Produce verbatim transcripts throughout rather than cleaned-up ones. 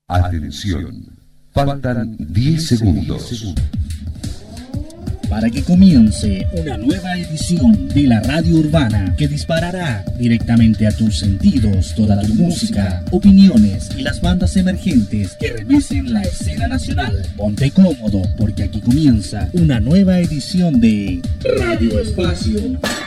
Atención, faltan diez segundos para que comience una nueva edición de la Radio Urbana que disparará directamente a tus sentidos toda tu música, opiniones y las bandas emergentes que remecen la escena nacional. Ponte cómodo porque aquí comienza una nueva edición de Radio Espacio.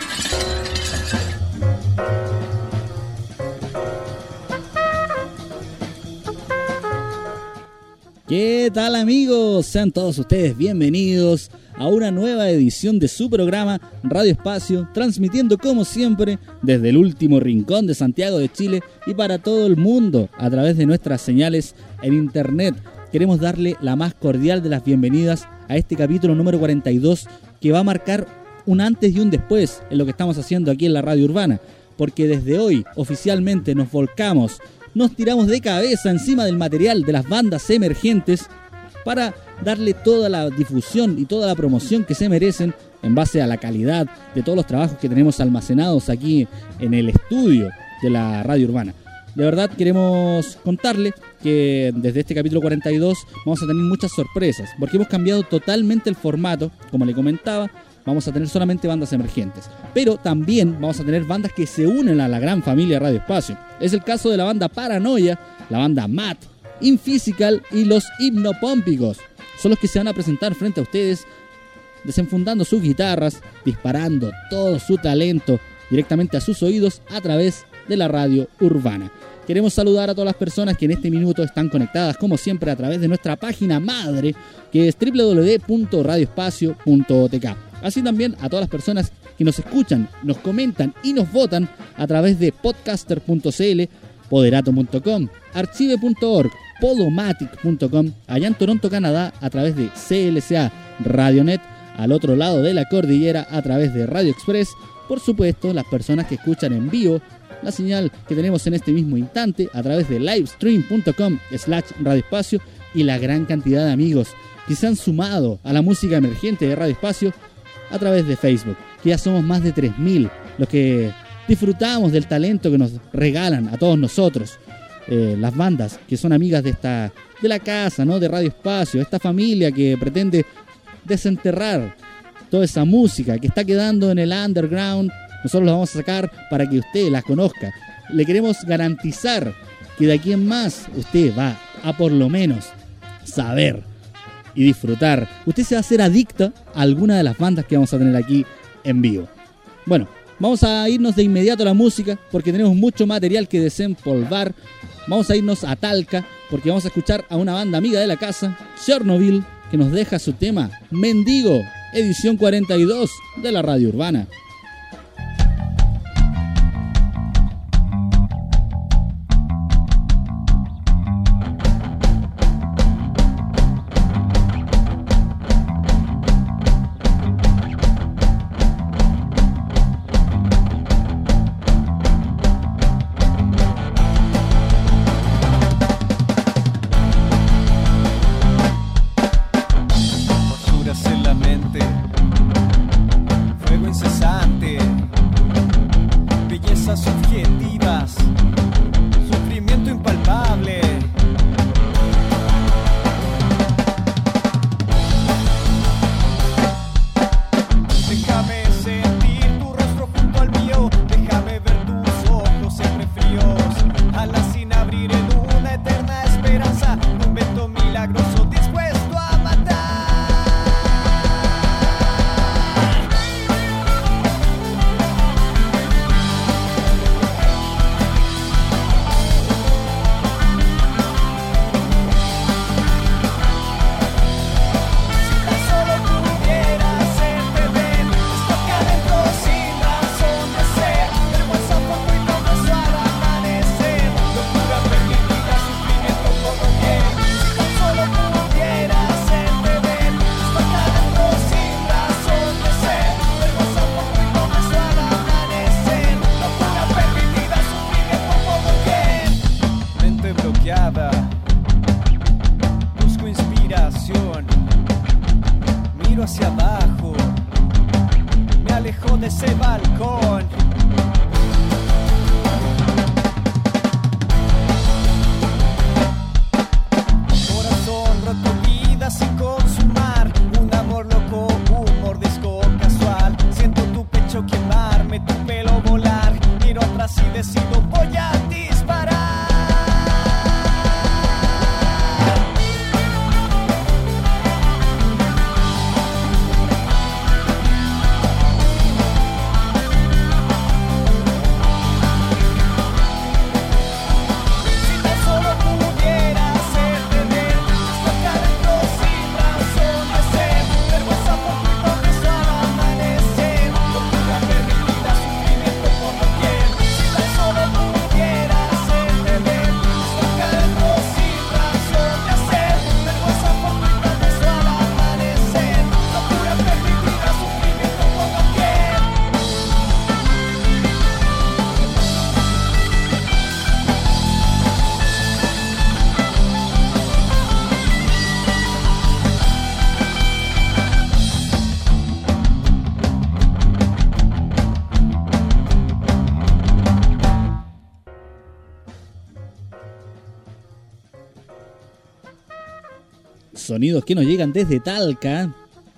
¿Qué tal, amigos? Sean todos ustedes bienvenidos a una nueva edición de su programa Radio Espacio, transmitiendo como siempre desde el último rincón de Santiago de Chile y para todo el mundo a través de nuestras señales en internet. Queremos darle la más cordial de las bienvenidas a este capítulo número cuarenta y dos que va a marcar un antes y un después en lo que estamos haciendo aquí en la Radio Urbana, porque desde hoy oficialmente nos volcamos, nos tiramos de cabeza encima del material de las bandas emergentes para darle toda la difusión y toda la promoción que se merecen en base a la calidad de todos los trabajos que tenemos almacenados aquí en el estudio de la Radio Urbana. De verdad queremos contarle que desde este capítulo cuarenta y dos vamos a tener muchas sorpresas, porque hemos cambiado totalmente el formato, como le comentaba. Vamos a tener solamente bandas emergentes, pero también vamos a tener bandas que se unen a la gran familia Radio Espacio. Es el caso de la banda Paranoia, la banda Mat, Infisical y los Hipnopómpicos. Son los que se van a presentar frente a ustedes, desenfundando sus guitarras, disparando todo su talento directamente a sus oídos a través de la Radio Urbana. Queremos saludar a todas las personas que en este minuto están conectadas, como siempre, a través de nuestra página madre, que es doble u doble u doble u punto radio espacio punto o t k. Así también a todas las personas que nos escuchan, nos comentan y nos votan a través de podcaster punto c l, poderato punto com, archive punto org, podomatic punto com, allá en Toronto, Canadá, a través de C L C A Radionet, al otro lado de la cordillera a través de Radio Express. Por supuesto, las personas que escuchan en vivo la señal que tenemos en este mismo instante a través de livestream punto com slash Radio Espacio, y la gran cantidad de amigos que se han sumado a la música emergente de Radio Espacio a través de Facebook, que ya somos más de tres mil los que disfrutamos del talento que nos regalan a todos nosotros, eh, las bandas que son amigas de esta de la casa, ¿no? De Radio Espacio, esta familia que pretende desenterrar toda esa música que está quedando en el underground. Nosotros la vamos a sacar para que usted la conozca. Le queremos garantizar que de aquí en más usted va a por lo menos saber y disfrutar. Usted se va a hacer adicto a alguna de las bandas que vamos a tener aquí en vivo. Bueno, vamos a irnos de inmediato a la música porque tenemos mucho material que desempolvar. Vamos a irnos a Talca porque vamos a escuchar a una banda amiga de la casa, Chernobyl, que nos deja su tema Mendigo, edición cuarenta y dos de la Radio Urbana. En la mente, fuego incesante, bellezas subjetivas, sufrimiento impalpable. Déjame sentir tu rostro junto al mío, déjame ver tus ojos siempre fríos, alas sin abrir en una eterna esperanza, un invento milagroso dispuesto a matar. Busco inspiración, miro hacia abajo, me alejo de ese balcón. sonidos que nos llegan desde Talca,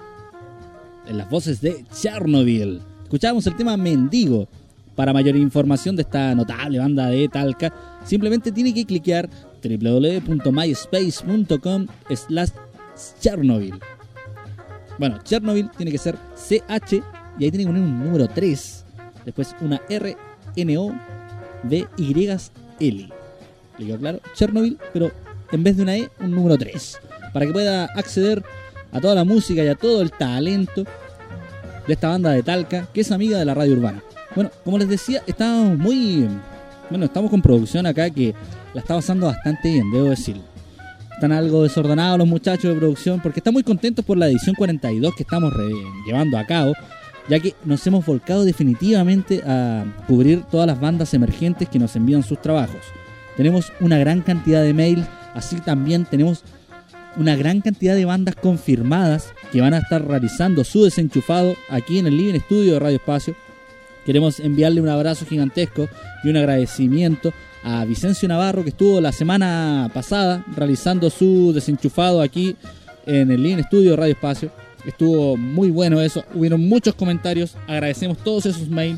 en las voces de Chernobyl. Escuchábamos el tema Mendigo. Para mayor información de esta notable banda de Talca, simplemente tiene que cliquear doble u doble u doble u punto myspace punto com slash Chernobyl. Bueno, Chernobyl tiene que ser C H y ahí tiene que poner un número tres, después una R, N O, V, Y, L. ¿Le quedó claro? Chernobyl, pero en vez de una E, un número tres, para que pueda acceder a toda la música y a todo el talento de esta banda de Talca, que es amiga de la radio urbana. Bueno, como les decía, estamos muy... Bueno, estamos con producción acá que la está pasando bastante bien, debo decirlo. Están algo desordenados los muchachos de producción porque están muy contentos por la edición cuarenta y dos que estamos re- llevando a cabo, ya que nos hemos volcado definitivamente a cubrir todas las bandas emergentes que nos envían sus trabajos. Tenemos una gran cantidad de mails, así también tenemos una gran cantidad de bandas confirmadas que van a estar realizando su desenchufado aquí en el Living Studio de Radio Espacio. Queremos enviarle un abrazo gigantesco y un agradecimiento a Vicencio Navarro, que estuvo la semana pasada realizando su desenchufado aquí en el Living Studio de Radio Espacio. Estuvo muy bueno eso, hubieron muchos comentarios, agradecemos todos esos mails.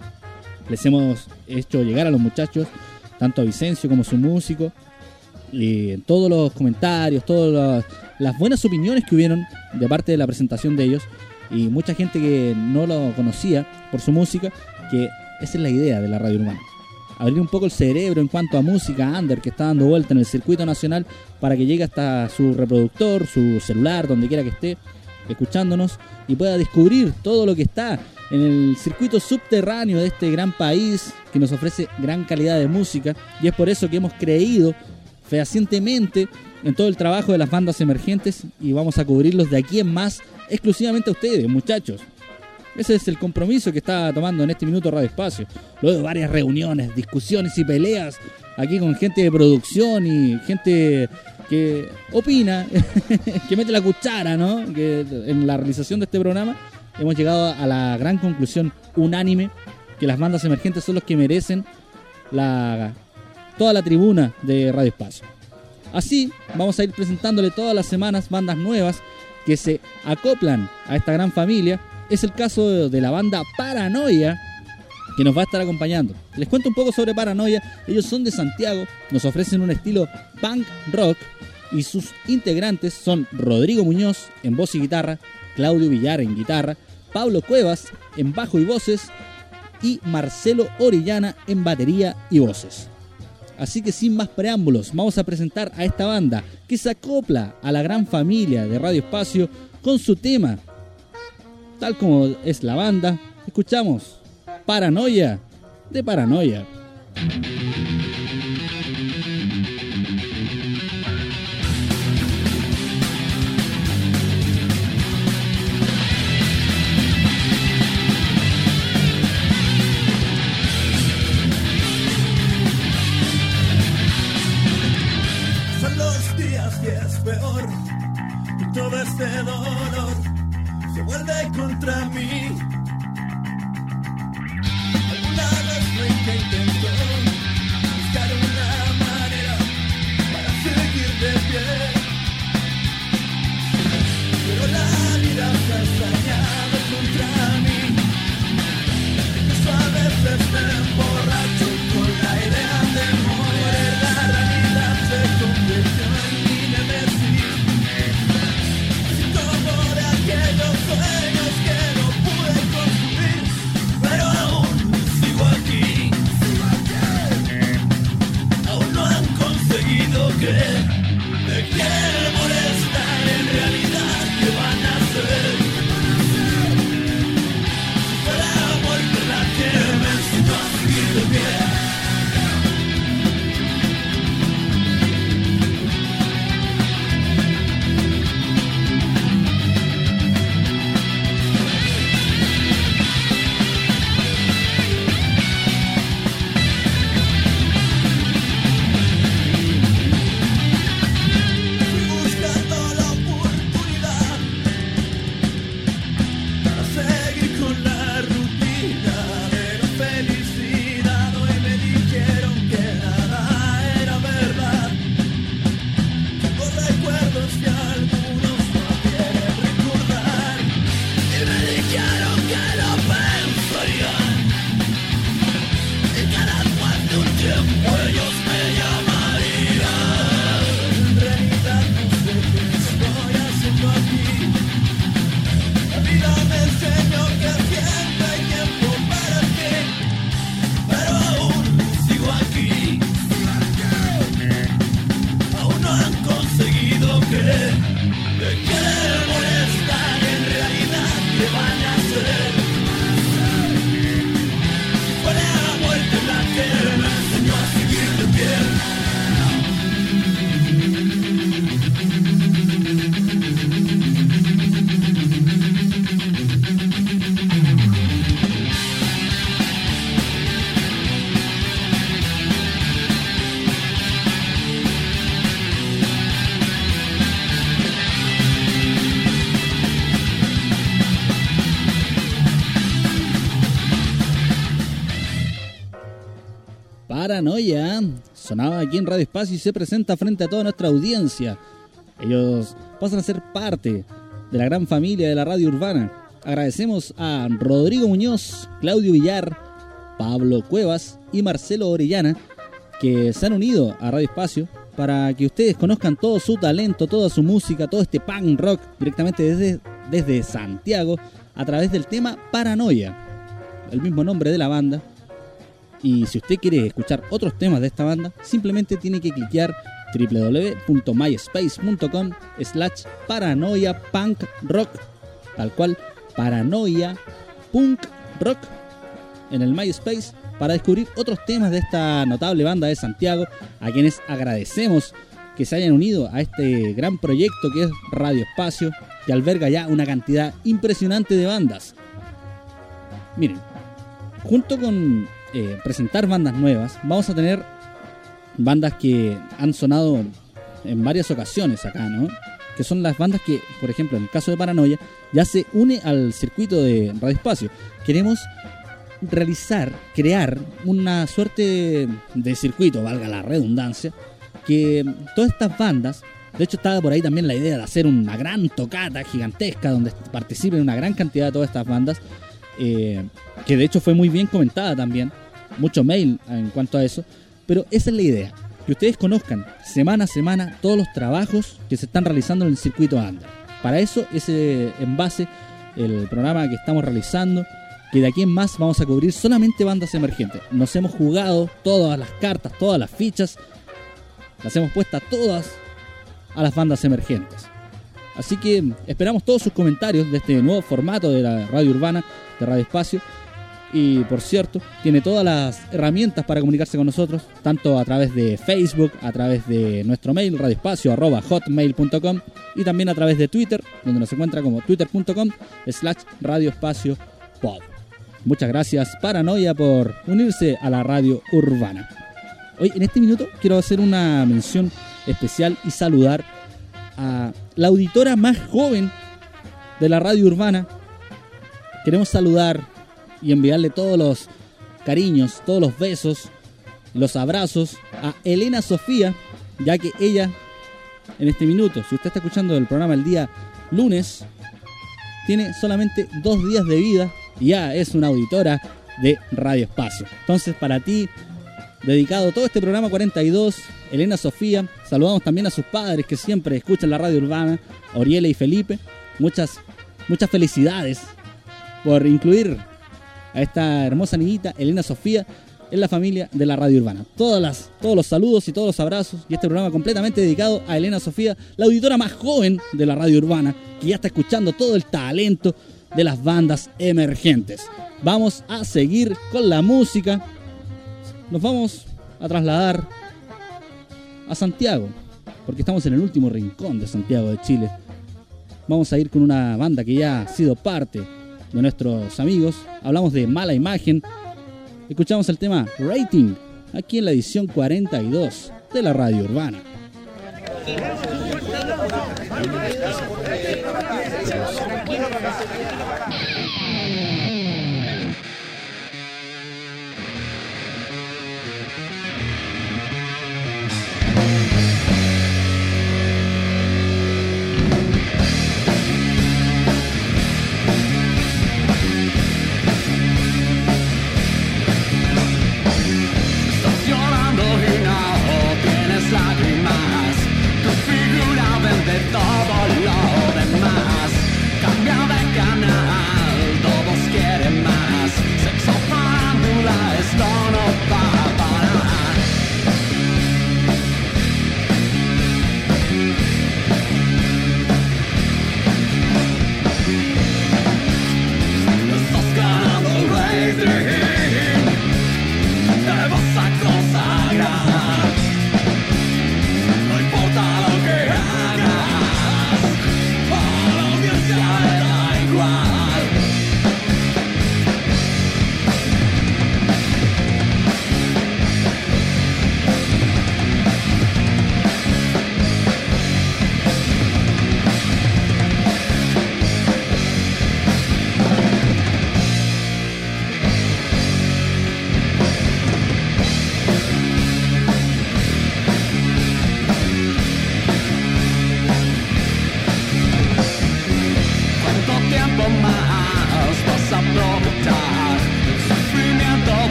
Les hemos hecho llegar a los muchachos, tanto a Vicencio como a su músico, y todos los comentarios, todas las, las buenas opiniones que hubieron de parte de la presentación de ellos. Y mucha gente que no lo conocía por su música, que esa es la idea de la radio urbana. Abrir un poco el cerebro en cuanto a música under que está dando vuelta en el circuito nacional para que llegue hasta su reproductor, su celular, donde quiera que esté, escuchándonos y pueda descubrir todo lo que está en el circuito subterráneo de este gran país que nos ofrece gran calidad de música. Y es por eso que hemos creído fehacientemente en todo el trabajo de las bandas emergentes y vamos a cubrirlos de aquí en más exclusivamente a ustedes, muchachos. Ese es el compromiso que está tomando en este minuto Radio Espacio. Luego de varias reuniones, discusiones y peleas aquí con gente de producción y gente que opina, que mete la cuchara, ¿no? Que en la realización de este programa hemos llegado a la gran conclusión unánime que las bandas emergentes son los que merecen la, toda la tribuna de Radio Espacio. Así vamos a ir presentándole todas las semanas bandas nuevas que se acoplan a esta gran familia. Es el caso de la banda Paranoia, que nos va a estar acompañando. Les cuento un poco sobre Paranoia. Ellos son de Santiago, nos ofrecen un estilo punk rock y sus integrantes son Rodrigo Muñoz en voz y guitarra, Claudio Villar en guitarra, Pablo Cuevas en bajo y voces y Marcelo Orellana en batería y voces. Así que sin más preámbulos, vamos a presentar a esta banda que se acopla a la gran familia de Radio Espacio con su tema. Tal como es la banda, escuchamos Paranoia de Paranoia. Peor y todo este dolor se vuelve contra mí. Alguna vez fue que intentó buscar una manera para seguir de pie, pero la vida se ha extrañado contra mí. Eso a veces me emborracho con la idea de morir. La realidad se convirtió en aquellos sueños que no pude construir, pero aún sigo aquí, sigo aquí. Aún no han conseguido que me quieren molestar. En realidad, ¿qué van a hacer? Fue la muerte la que me enseñó a seguir de pie. Paranoia sonaba aquí en Radio Espacio y se presenta frente a toda nuestra audiencia. Ellos pasan a ser parte de la gran familia de la radio urbana. Agradecemos a Rodrigo Muñoz, Claudio Villar, Pablo Cuevas y Marcelo Orellana, que se han unido a Radio Espacio para que ustedes conozcan todo su talento, toda su música, todo este punk rock directamente desde, desde Santiago a través del tema Paranoia, el mismo nombre de la banda. Y si usted quiere escuchar otros temas de esta banda, simplemente tiene que cliquear doble u doble u doble u punto myspace punto com slash paranoia punk rock, tal cual, paranoia punk rock en el MySpace, para descubrir otros temas de esta notable banda de Santiago, a quienes agradecemos que se hayan unido a este gran proyecto que es Radio Espacio, que alberga ya una cantidad impresionante de bandas. Miren, junto con eh, presentar bandas nuevas, vamos a tener bandas que han sonado en varias ocasiones acá, ¿no? Que son las bandas que, por ejemplo, en el caso de Paranoia, ya se une al circuito de Radio Espacio. Queremos realizar, crear una suerte de circuito, valga la redundancia, que todas estas bandas, de hecho estaba por ahí también la idea de hacer una gran tocata gigantesca donde participen una gran cantidad de todas estas bandas, eh, que de hecho fue muy bien comentada también, mucho mail en cuanto a eso, pero esa es la idea, que ustedes conozcan semana a semana todos los trabajos que se están realizando en el circuito under. Para eso es eh, en base el programa que estamos realizando, que de aquí en más vamos a cubrir solamente bandas emergentes. Nos hemos jugado todas las cartas, todas las fichas, las hemos puesto todas a las bandas emergentes. Así que esperamos todos sus comentarios de este nuevo formato de la radio urbana, de Radio Espacio. Y por cierto, tiene todas las herramientas para comunicarse con nosotros, tanto a través de Facebook, a través de nuestro mail, radioespacio arroba hotmail punto com, y también a través de Twitter, donde nos encuentra como twitter punto com slash radioespacio pod. Muchas gracias, Paranoia, por unirse a la radio urbana. Hoy, en este minuto, quiero hacer una mención especial y saludar a la auditora más joven de la radio urbana. Queremos saludar y enviarle todos los cariños, todos los besos, los abrazos a Elena Sofía, ya que ella, en este minuto, si usted está escuchando el programa el día lunes, tiene solamente dos días de vida y ya es una auditora de Radio Espacio. Entonces, para ti, dedicado todo este programa cuarenta y dos, Elena Sofía. Saludamos también a sus padres que siempre escuchan la radio urbana, Oriela y Felipe. Muchas, muchas felicidades por incluir a esta hermosa niñita, Elena Sofía, en la familia de la radio urbana. Todas las, todos los saludos y todos los abrazos, y este programa completamente dedicado a Elena Sofía, la auditora más joven de la radio urbana, que ya está escuchando todo el talento de las bandas emergentes. Vamos a seguir con la música. Nos vamos a trasladar a Santiago, porque estamos en el último rincón de Santiago de Chile. Vamos a ir con una banda que ya ha sido parte de nuestros amigos. Hablamos de Mala Imagen. Escuchamos el tema Rating, aquí en la edición cuarenta y dos de la radio urbana. Lágrimas, tu figura vende todo lo demás. Cambia de canal, todos quieren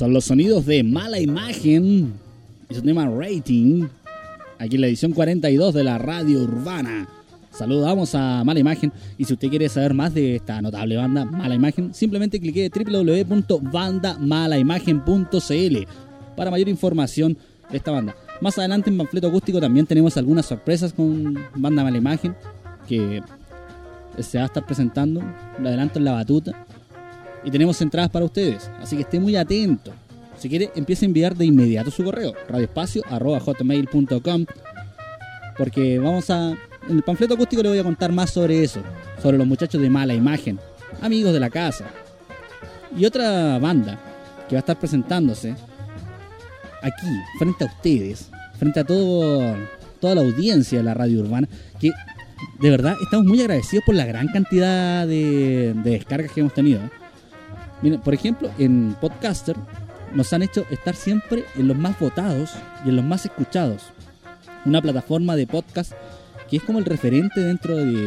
Son los sonidos de Mala Imagen y su tema Rating, aquí en la edición cuarenta y dos de la Radio Urbana. Saludamos a Mala Imagen, y si usted quiere saber más de esta notable banda Mala Imagen, simplemente clique en doble u doble u doble u punto banda mala imagen punto c l para mayor información de esta banda. Más adelante en Panfleto Acústico también tenemos algunas sorpresas con banda Mala Imagen que se va a estar presentando, lo adelanto en la batuta, y tenemos entradas para ustedes, así que esté muy atento. Si quiere, empiece a enviar de inmediato su correo, radioespacio arroba hotmail punto com, porque vamos a... En el Panfleto Acústico le voy a contar más sobre eso, sobre los muchachos de Mala Imagen, amigos de la casa. Y otra banda que va a estar presentándose aquí, frente a ustedes, frente a todo, toda la audiencia de la Radio Urbana, que de verdad estamos muy agradecidos por la gran cantidad de, de descargas que hemos tenido. Miren, por ejemplo, en Podcaster nos han hecho estar siempre en los más votados y en los más escuchados. Una plataforma de podcast que es como el referente dentro de,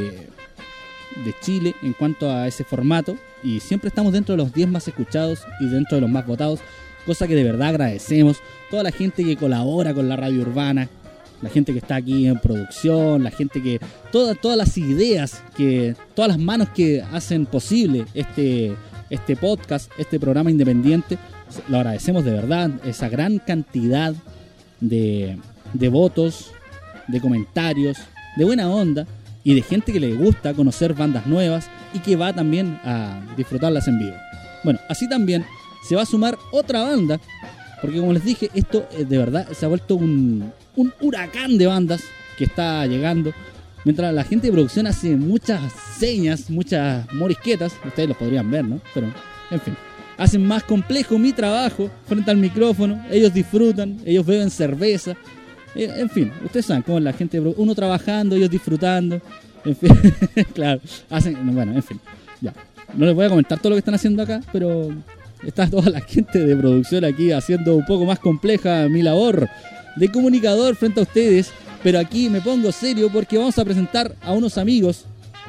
de Chile en cuanto a ese formato, y siempre estamos dentro de los diez más escuchados y dentro de los más votados, cosa que de verdad agradecemos. Toda la gente que colabora con la Radio Urbana, la gente que está aquí en producción, la gente que... Todas, todas las ideas, que todas las manos que hacen posible este, este podcast, este programa independiente, lo agradecemos de verdad. Esa gran cantidad de, de votos, de comentarios, de buena onda y de gente que le gusta conocer bandas nuevas y que va también a disfrutarlas en vivo. Bueno, así también se va a sumar otra banda, porque como les dije, esto de verdad se ha vuelto un, un huracán de bandas que está llegando. Mientras la gente de producción hace muchas señas, muchas morisquetas, ustedes los podrían ver, ¿no? Pero, en fin, hacen más complejo mi trabajo frente al micrófono. Ellos disfrutan, ellos beben cerveza. En fin, ustedes saben cómo es la gente, uno trabajando, ellos disfrutando, en fin, claro, hacen, bueno, en fin, ya. No les voy a comentar todo lo que están haciendo acá, pero está toda la gente de producción aquí haciendo un poco más compleja mi labor de comunicador frente a ustedes, pero aquí me pongo serio porque vamos a presentar a unos amigos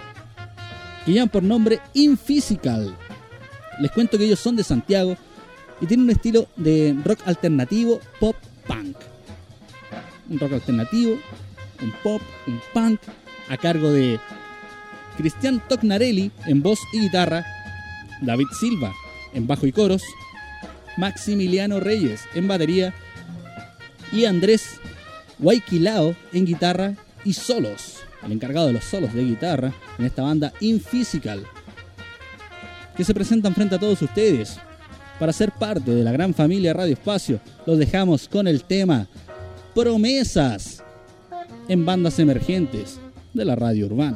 que llevan por nombre Infisical. Les cuento que ellos son de Santiago y tienen un estilo de rock alternativo pop punk. Un rock alternativo, un pop, un punk, a cargo de Cristian Tocnarelli en voz y guitarra, David Silva en bajo y coros, Maximiliano Reyes en batería y Andrés Guayquilao en guitarra y solos, el encargado de los solos de guitarra en esta banda Infisical, que se presentan frente a todos ustedes. Para ser parte de la gran familia Radio Espacio, los dejamos con el tema Promesas en bandas emergentes de la Radio Urbana.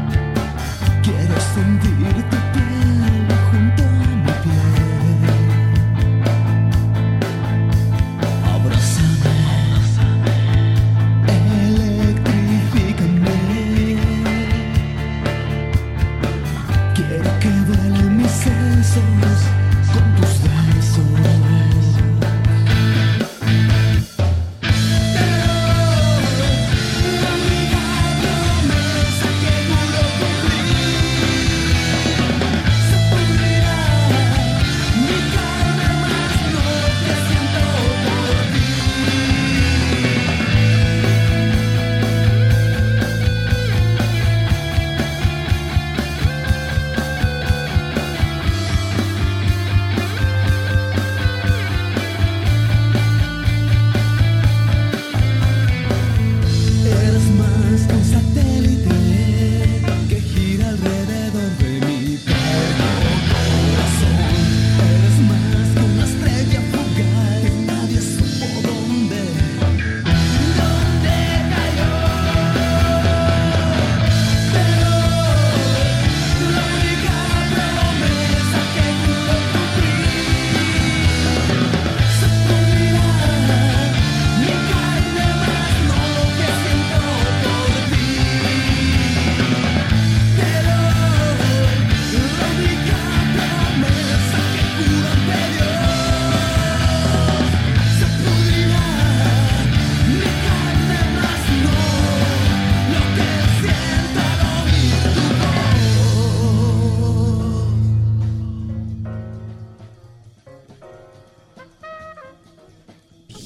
Sentir tu piel junto a mi piel.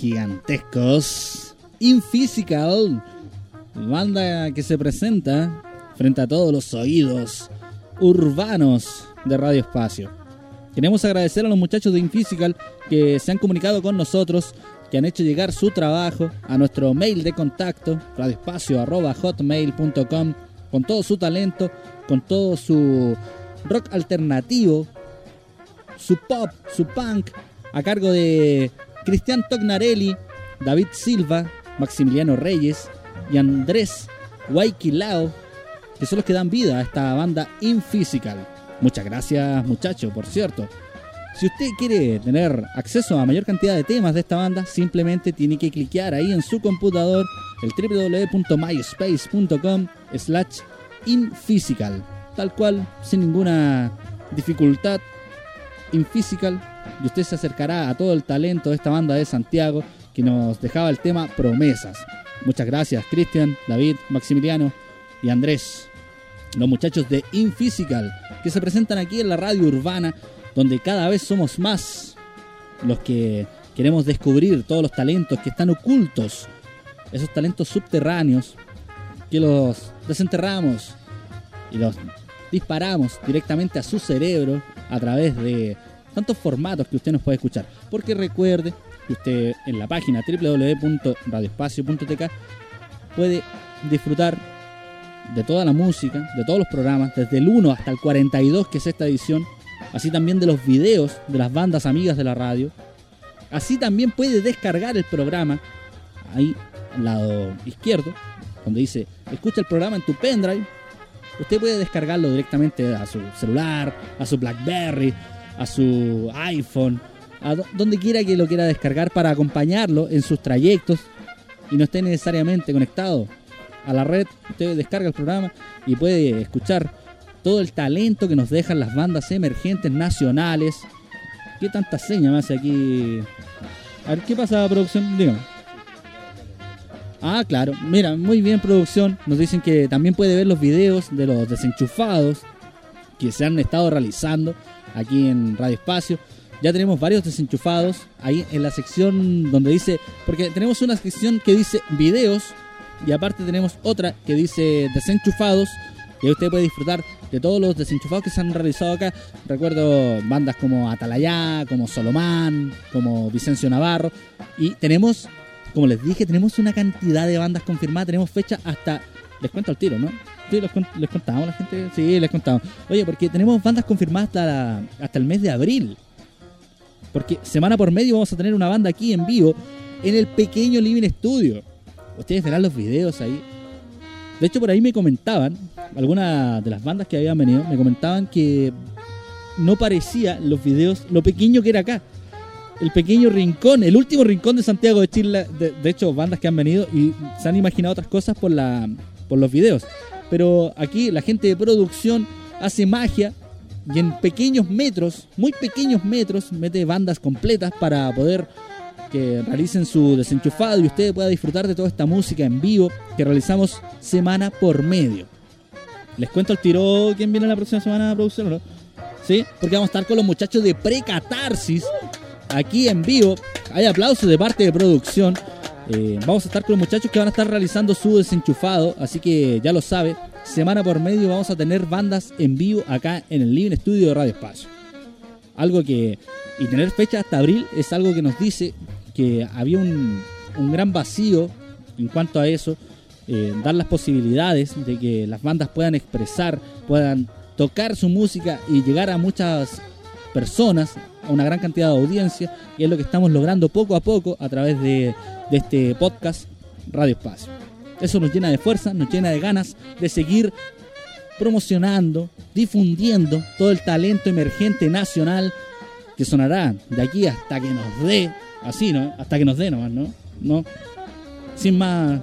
gigantescos. Inphysical, banda que se presenta frente a todos los oídos urbanos de Radio Espacio. Queremos agradecer a los muchachos de Inphysical que se han comunicado con nosotros, que han hecho llegar su trabajo a nuestro mail de contacto, radioespacio arroba hotmail punto com, con todo su talento, con todo su rock alternativo, su pop, su punk, a cargo de Cristian Tognarelli, David Silva, Maximiliano Reyes y Andrés Guayquilao, que son los que dan vida a esta banda Inphysical. Muchas gracias, muchachos, por cierto. Si usted quiere tener acceso a mayor cantidad de temas de esta banda, simplemente tiene que cliquear ahí en su computador el doble u doble u doble u punto myspace punto com slash Inphysical, tal cual, sin ninguna dificultad. Inphysical, y usted se acercará a todo el talento de esta banda de Santiago que nos dejaba el tema Promesas. Muchas gracias, Cristian, David, Maximiliano y Andrés, los muchachos de Inphysical, que se presentan aquí en la radio urbana, donde cada vez somos más los que queremos descubrir todos los talentos que están ocultos, esos talentos subterráneos que los desenterramos y los disparamos directamente a su cerebro a través de tantos formatos que usted nos puede escuchar. Porque recuerde que usted en la página doble u doble u doble u punto radioespacio punto t k puede disfrutar de toda la música, de todos los programas, desde el uno hasta el cuarenta y dos, que es esta edición, así también de los videos de las bandas amigas de la radio. Así también puede descargar el programa ahí al lado izquierdo, donde dice escucha el programa en tu pendrive. Usted puede descargarlo directamente a su celular, a su BlackBerry, a su iPhone, a do- donde quiera que lo quiera descargar, para acompañarlo en sus trayectos y no esté necesariamente conectado a la red. Usted descarga el programa y puede escuchar todo el talento que nos dejan las bandas emergentes nacionales. ¿Qué tanta seña me hace aquí? A ver, ¿qué pasa, producción? Dígame. Ah, claro. Mira, muy bien, producción. Nos dicen que también puede ver los videos de los desenchufados que se han estado realizando aquí en Radio Espacio. Ya tenemos varios desenchufados ahí en la sección donde dice, porque tenemos una sección que dice videos y aparte tenemos otra que dice desenchufados, y ahí usted puede disfrutar de todos los desenchufados que se han realizado acá. Recuerdo bandas como Atalayá, como Solomán, como Vicencio Navarro, y tenemos, como les dije, tenemos una cantidad de bandas confirmadas. Tenemos fecha hasta, les cuento al tiro, ¿no? Sí, les, les contamos a la gente. Sí, les contamos. Oye, porque tenemos bandas confirmadas hasta, la, hasta el mes de abril. Porque semana por medio vamos a tener una banda aquí en vivo en el pequeño Living Studio. Ustedes verán los videos ahí. De hecho, por ahí me comentaban, algunas de las bandas que habían venido, me comentaban que no parecía los videos lo pequeño que era acá. El pequeño rincón, el último rincón de Santiago de Chile. De, de hecho, bandas que han venido y se han imaginado otras cosas por, la, por los videos. Pero aquí la gente de producción hace magia y en pequeños metros, muy pequeños metros, mete bandas completas para poder que realicen su desenchufado y usted pueda disfrutar de toda esta música en vivo que realizamos semana por medio. Les cuento al tiro quién viene la próxima semana a producción, ¿no? Sí, porque vamos a estar con los muchachos de Precatarsis aquí en vivo. Hay aplausos de parte de producción. Eh, vamos a estar con los muchachos que van a estar realizando su desenchufado, así que ya lo sabe, semana por medio vamos a tener bandas en vivo acá en el Living Studio de Radio Espacio. Algo que, y tener fecha hasta abril, es algo que nos dice que había un, un gran vacío en cuanto a eso. Eh, dar las posibilidades de que las bandas puedan expresar, puedan tocar su música y llegar a muchas personas, a una gran cantidad de audiencia, y es lo que estamos logrando poco a poco a través de, de este podcast Radio Espacio. Eso nos llena de fuerza, nos llena de ganas de seguir promocionando, difundiendo todo el talento emergente nacional que sonará de aquí hasta que nos dé, así, ¿no? Hasta que nos dé nomás, ¿no? No, sin más,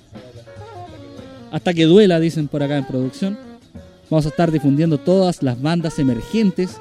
hasta que duela, dicen por acá en producción. Vamos a estar difundiendo todas las bandas emergentes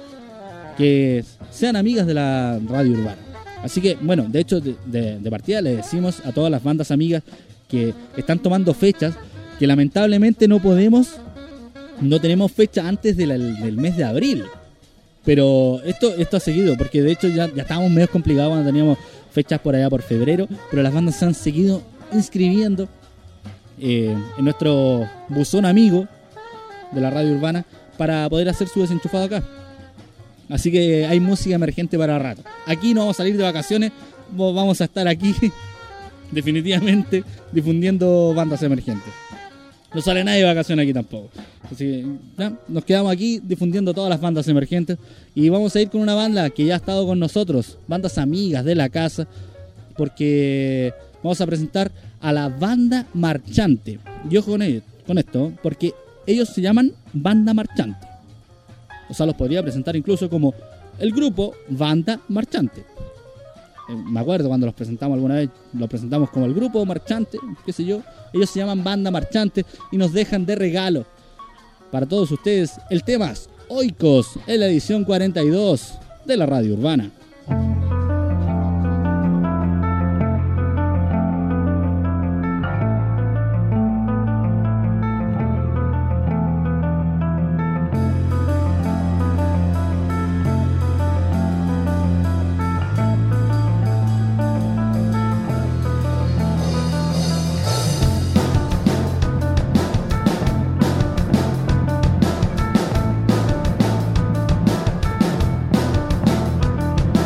que sean amigas de la radio urbana. Así que, bueno, de hecho, de, de, de partida le decimos a todas las bandas amigas que están tomando fechas, que lamentablemente no podemos, no tenemos fecha antes de la, del mes de abril. Pero esto esto ha seguido, porque de hecho ya, ya estábamos medio complicados cuando teníamos fechas por allá por febrero, pero las bandas se han seguido inscribiendo eh, en nuestro buzón amigo de la radio urbana para poder hacer su desenchufado acá. Así que hay música emergente para rato. Aquí no vamos a salir de vacaciones, vamos a estar aquí definitivamente difundiendo bandas emergentes. No sale nadie de vacaciones aquí tampoco. Así que ya, nos quedamos aquí difundiendo todas las bandas emergentes. Y vamos a ir con una banda que ya ha estado con nosotros, bandas amigas de la casa, porque vamos a presentar a la Banda Marchante. Y ojo con, ellos, con esto, porque ellos se llaman Banda Marchante. O sea, los podría presentar incluso como el grupo Banda Marchante. Eh, me acuerdo cuando los presentamos alguna vez, los presentamos como el grupo Marchante, qué sé yo. Ellos se llaman Banda Marchante y nos dejan de regalo para todos ustedes el tema Oikos en la edición cuarenta y dos de la Radio Urbana. We'll be right back.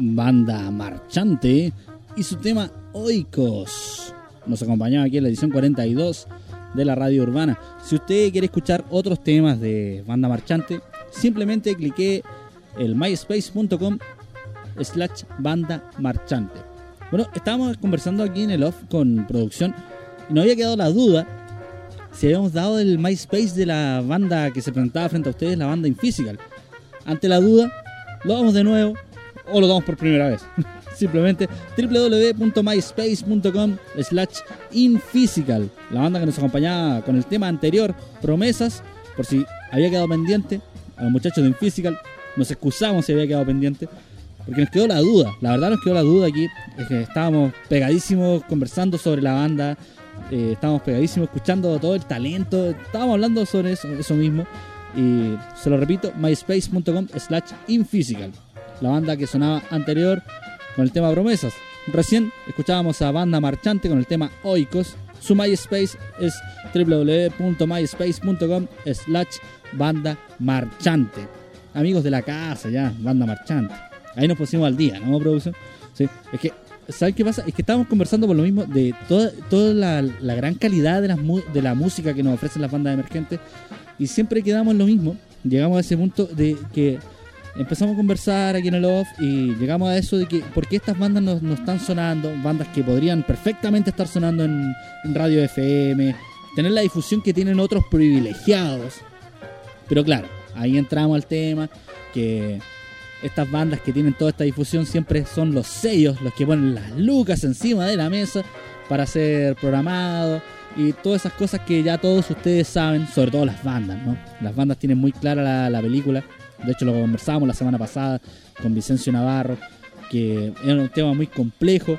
Banda Marchante y su tema Oikos. Nos acompañaba aquí en la edición cuarenta y dos de la Radio Urbana. Si usted quiere escuchar otros temas de Banda Marchante, simplemente clique el myspace.com slash Banda Marchante. Bueno, estábamos conversando aquí en el off con producción y nos había quedado la duda si habíamos dado el MySpace de la banda que se presentaba frente a ustedes, la banda Infisical. Ante la duda, lo damos de nuevo o lo damos por primera vez. Simplemente www.myspace.com slash Infisical, la banda que nos acompañaba con el tema anterior, Promesas, por si había quedado pendiente. A los muchachos de Infisical nos excusamos si había quedado pendiente, porque nos quedó la duda. La verdad nos quedó la duda aquí, es que estábamos pegadísimos conversando sobre la banda. Eh, estábamos pegadísimos escuchando todo el talento, estábamos hablando sobre eso, eso mismo. Y se lo repito, myspace.com slash Infisical, la banda que sonaba anterior con el tema Promesas. Recién escuchábamos a Banda Marchante con el tema Oikos. Su MySpace es www.myspace.com slash Banda Marchante. Amigos de la casa ya, Banda Marchante. Ahí nos pusimos al día, ¿no, producción? Sí, es que ¿saben qué pasa? Es que estábamos conversando por lo mismo de toda, toda la, la gran calidad de, las, de la música que nos ofrecen las bandas emergentes, y siempre quedamos en lo mismo. Llegamos a ese punto de que empezamos a conversar aquí en el off y llegamos a eso de que ¿por qué estas bandas no, no están sonando? Bandas que podrían perfectamente estar sonando en, en radio F M, tener la difusión que tienen otros privilegiados. Pero claro, ahí entramos al tema que estas bandas que tienen toda esta difusión siempre son los sellos los que ponen las lucas encima de la mesa para ser programado y todas esas cosas que ya todos ustedes saben, sobre todo las bandas, ¿no? Las bandas tienen muy clara la, la película. De hecho lo conversábamos la semana pasada con Vicencio Navarro, que era un tema muy complejo,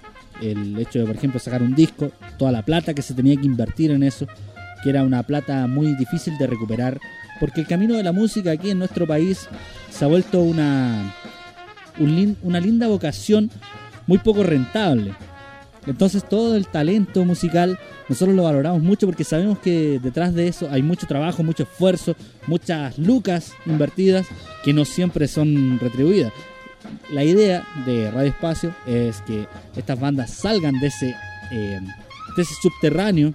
el hecho de, por ejemplo, sacar un disco, toda la plata que se tenía que invertir en eso, que era una plata muy difícil de recuperar, porque el camino de la música aquí en nuestro país se ha vuelto una, un lin, una linda vocación muy poco rentable. Entonces todo el talento musical nosotros lo valoramos mucho porque sabemos que detrás de eso hay mucho trabajo, mucho esfuerzo, muchas lucas invertidas que no siempre son retribuidas. La idea de Radio Espacio es que estas bandas salgan de ese, eh, de ese subterráneo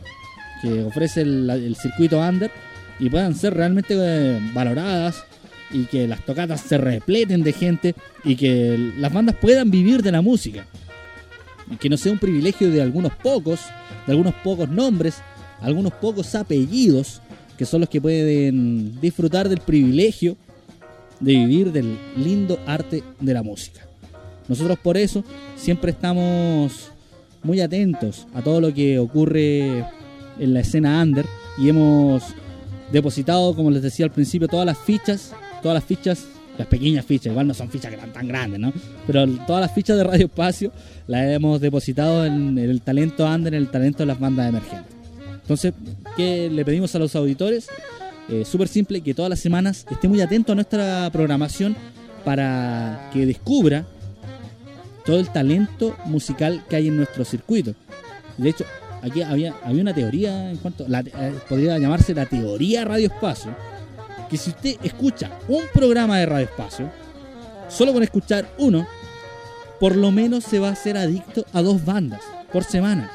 que ofrece el, el circuito under y puedan ser realmente eh, valoradas, y que las tocatas se repleten de gente y que las bandas puedan vivir de la música, y que no sea un privilegio de algunos pocos, de algunos pocos nombres, algunos pocos apellidos que son los que pueden disfrutar del privilegio de vivir del lindo arte de la música. Nosotros por eso siempre estamos muy atentos a todo lo que ocurre en la escena under y hemos depositado, como les decía al principio, todas las fichas, todas las fichas, las pequeñas fichas, igual no son fichas que eran tan grandes, ¿no? Pero todas las fichas de Radio Espacio las hemos depositado en el talento under, en el talento de las bandas emergentes. Entonces, ¿qué le pedimos a los auditores? Eh, súper simple, que todas las semanas esté muy atento a nuestra programación para que descubra todo el talento musical que hay en nuestro circuito. De hecho, aquí había, había una teoría en cuanto la, eh, podría llamarse la teoría Radio Espacio, que si usted escucha un programa de Radio Espacio, solo con escuchar uno, por lo menos se va a hacer adicto a dos bandas por semana.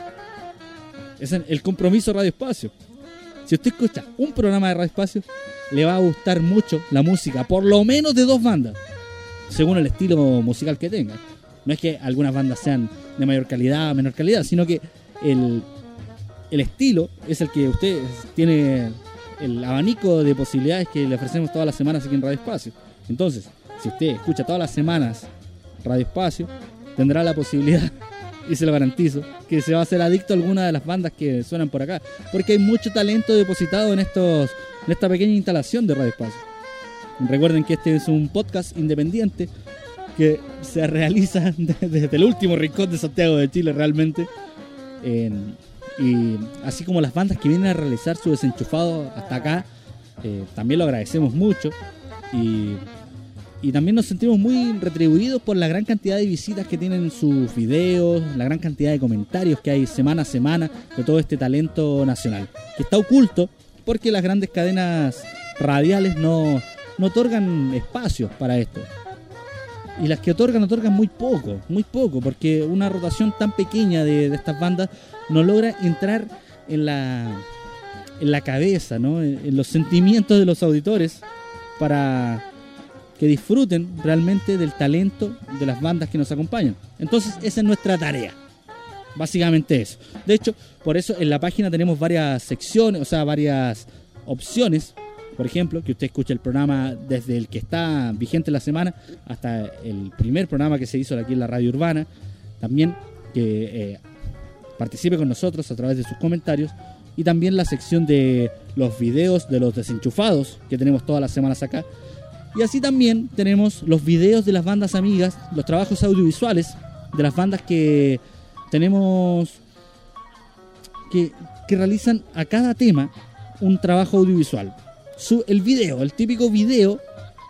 Es el compromiso Radio Espacio. Si usted escucha un programa de Radio Espacio, le va a gustar mucho la música, por lo menos de dos bandas, según el estilo musical que tenga. No es que algunas bandas sean de mayor calidad o menor calidad, sino que el, el estilo es el que usted tiene, el abanico de posibilidades que le ofrecemos todas las semanas aquí en Radio Espacio. Entonces, si usted escucha todas las semanas Radio Espacio, tendrá la posibilidad, y se lo garantizo, que se va a hacer adicto a alguna de las bandas que suenan por acá, porque hay mucho talento depositado en estos en esta pequeña instalación de Radio Espacio. Recuerden que este es un podcast independiente que se realiza desde el último rincón de Santiago de Chile realmente, eh, y así como las bandas que vienen a realizar su desenchufado hasta acá, eh, también lo agradecemos mucho, y Y también nos sentimos muy retribuidos por la gran cantidad de visitas que tienen sus videos, la gran cantidad de comentarios que hay semana a semana de todo este talento nacional, que está oculto porque las grandes cadenas radiales no, no otorgan espacios para esto. y las que otorgan, otorgan muy poco, muy poco, porque una rotación tan pequeña de, de estas bandas no logra entrar en la, en la cabeza, ¿no? En, en los sentimientos de los auditores para que disfruten realmente del talento de las bandas que nos acompañan. Entonces esa es nuestra tarea, básicamente eso. De hecho, por eso en la página tenemos varias secciones, o sea, varias opciones. Por ejemplo, que usted escuche el programa desde el que está vigente la semana hasta el primer programa que se hizo aquí en la Radio Urbana. También que eh, participe con nosotros a través de sus comentarios. Y también la sección de los videos de los desenchufados que tenemos todas las semanas acá. Y así también tenemos los videos de las bandas amigas, los trabajos audiovisuales de las bandas que tenemos, que, que realizan a cada tema un trabajo audiovisual. Su, el video, el típico video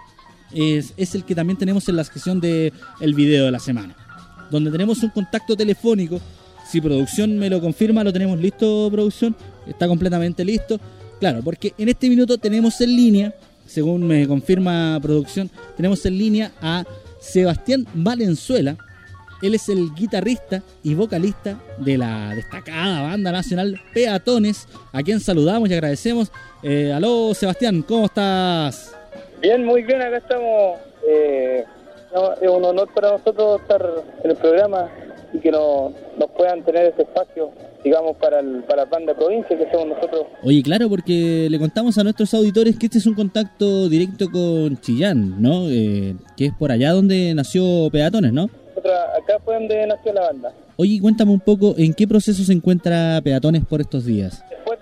es, es el que también tenemos en la sección de el video de la semana, donde tenemos un contacto telefónico. Si producción me lo confirma, lo tenemos listo, producción, está completamente listo. Claro, porque en este minuto tenemos en línea, según me confirma producción, tenemos en línea a Sebastián Valenzuela. Él es el guitarrista y vocalista de la destacada banda nacional Peatones, a quien saludamos y agradecemos. Eh, aló, Sebastián, ¿cómo estás? Bien, muy bien, acá estamos. Eh, es un honor para nosotros estar en el programa y que nos, nos puedan tener este espacio, digamos, para, el, para la banda de provincia que somos nosotros. Oye, claro, porque le contamos a nuestros auditores que este es un contacto directo con Chillán, ¿no? Eh, que es por allá donde nació Peatones, ¿no? Acá fue donde nació la banda. Oye, cuéntame un poco, ¿en qué proceso se encuentra Peatones por estos días? Después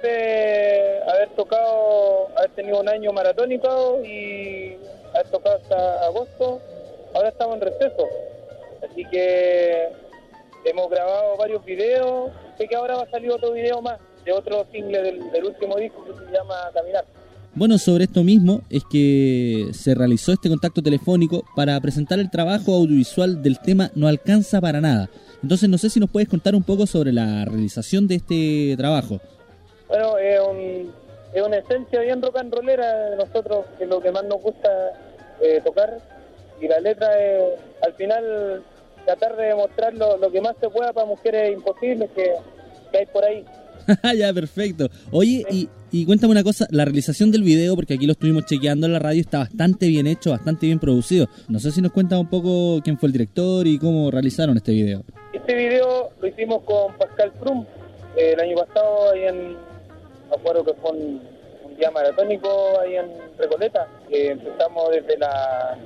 de haber tocado, haber tenido un año maratónico y haber tocado hasta agosto, ahora estamos en receso. Así que hemos grabado varios videos. Sé que ahora va a salir otro video más de otro single del, del último disco que se llama Caminar. Bueno, sobre esto mismo es que se realizó este contacto telefónico para presentar el trabajo audiovisual del tema No Alcanza Para Nada. Entonces no sé si nos puedes contar un poco sobre la realización de este trabajo. Bueno, es, un, es una esencia bien rock and rollera de nosotros, que es lo que más nos gusta eh, tocar. Y la letra es, al final, tratar de demostrar lo, lo que más se pueda para mujeres imposibles que, que hay por ahí. Ya, perfecto. Oye, y, y cuéntame una cosa, la realización del video, porque aquí lo estuvimos chequeando en la radio, está bastante bien hecho, bastante bien producido. No sé si nos cuentas un poco quién fue el director y cómo realizaron este video. Este video lo hicimos con Pascal Frum, eh, el año pasado, ahí en, me acuerdo que fue un, un día maratónico ahí en Recoleta. Eh, empezamos desde la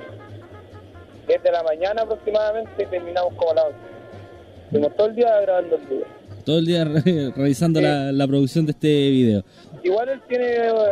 desde la mañana aproximadamente y terminamos como a las ocho. Estuvimos todo el día grabando el video. Todo el día re realizando sí. la, la producción de este video. Igual él tiene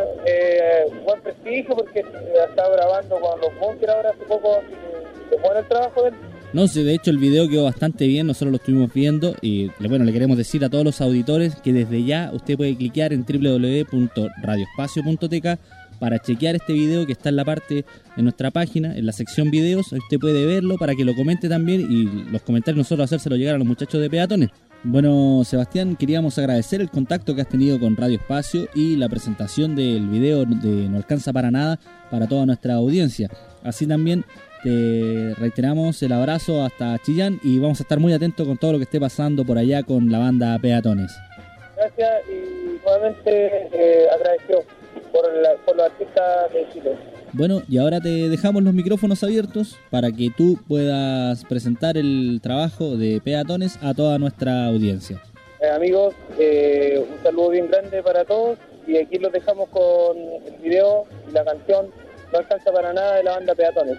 eh, buen prestigio porque ha estado grabando con los Bunkers ahora hace poco. ¿Es bueno el trabajo de él? No sé, de hecho el video quedó bastante bien, nosotros lo estuvimos viendo y bueno, le queremos decir a todos los auditores que desde ya usted puede cliquear en doble u doble u doble u punto radio espacio punto t k para chequear este video que está en la parte de nuestra página, en la sección videos. Usted puede verlo para que lo comente también y los comentarios nosotros hacérselo llegar a los muchachos de Peatones. Bueno, Sebastián, queríamos agradecer el contacto que has tenido con Radio Espacio y la presentación del video de No Alcanza Para Nada para toda nuestra audiencia. Así también te reiteramos el abrazo hasta Chillán y vamos a estar muy atentos con todo lo que esté pasando por allá con la banda Peatones. Gracias y nuevamente eh, agradecido por, la, por los artistas de Chile. Bueno, y ahora te dejamos los micrófonos abiertos para que tú puedas presentar el trabajo de Peatones a toda nuestra audiencia. Eh, amigos, eh, un saludo bien grande para todos y aquí los dejamos con el video y la canción No Alcanza Para Nada de la banda Peatones.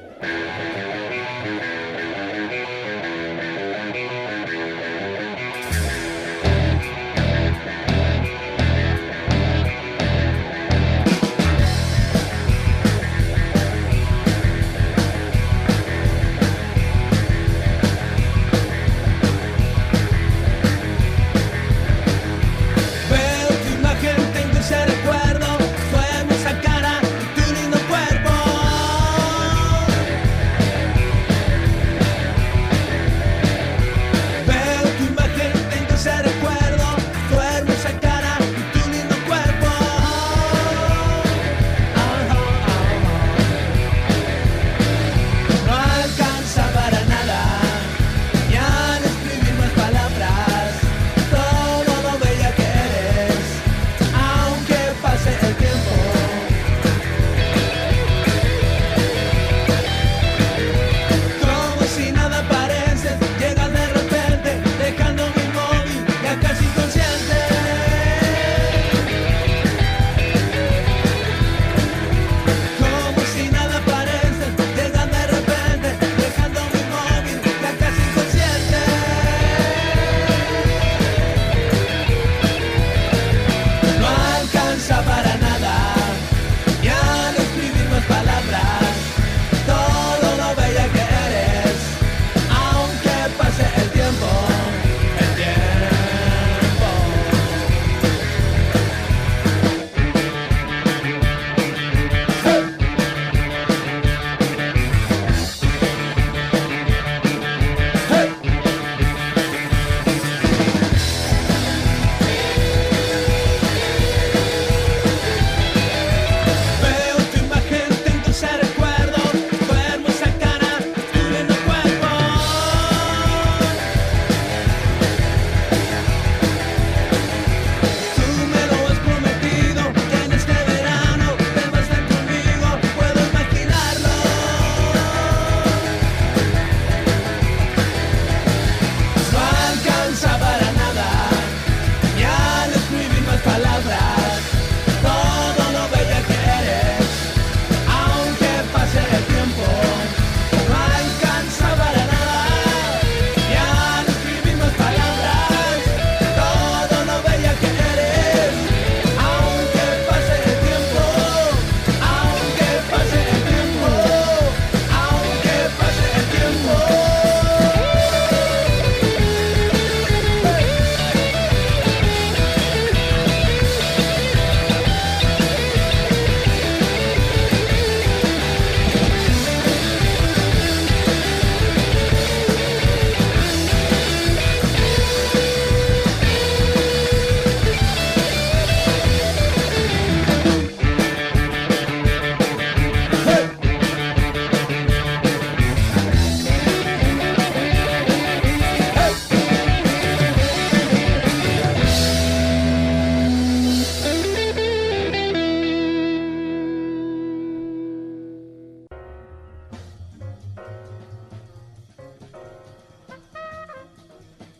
Recuerdo, fue esa cara y tu lindo cuerpo.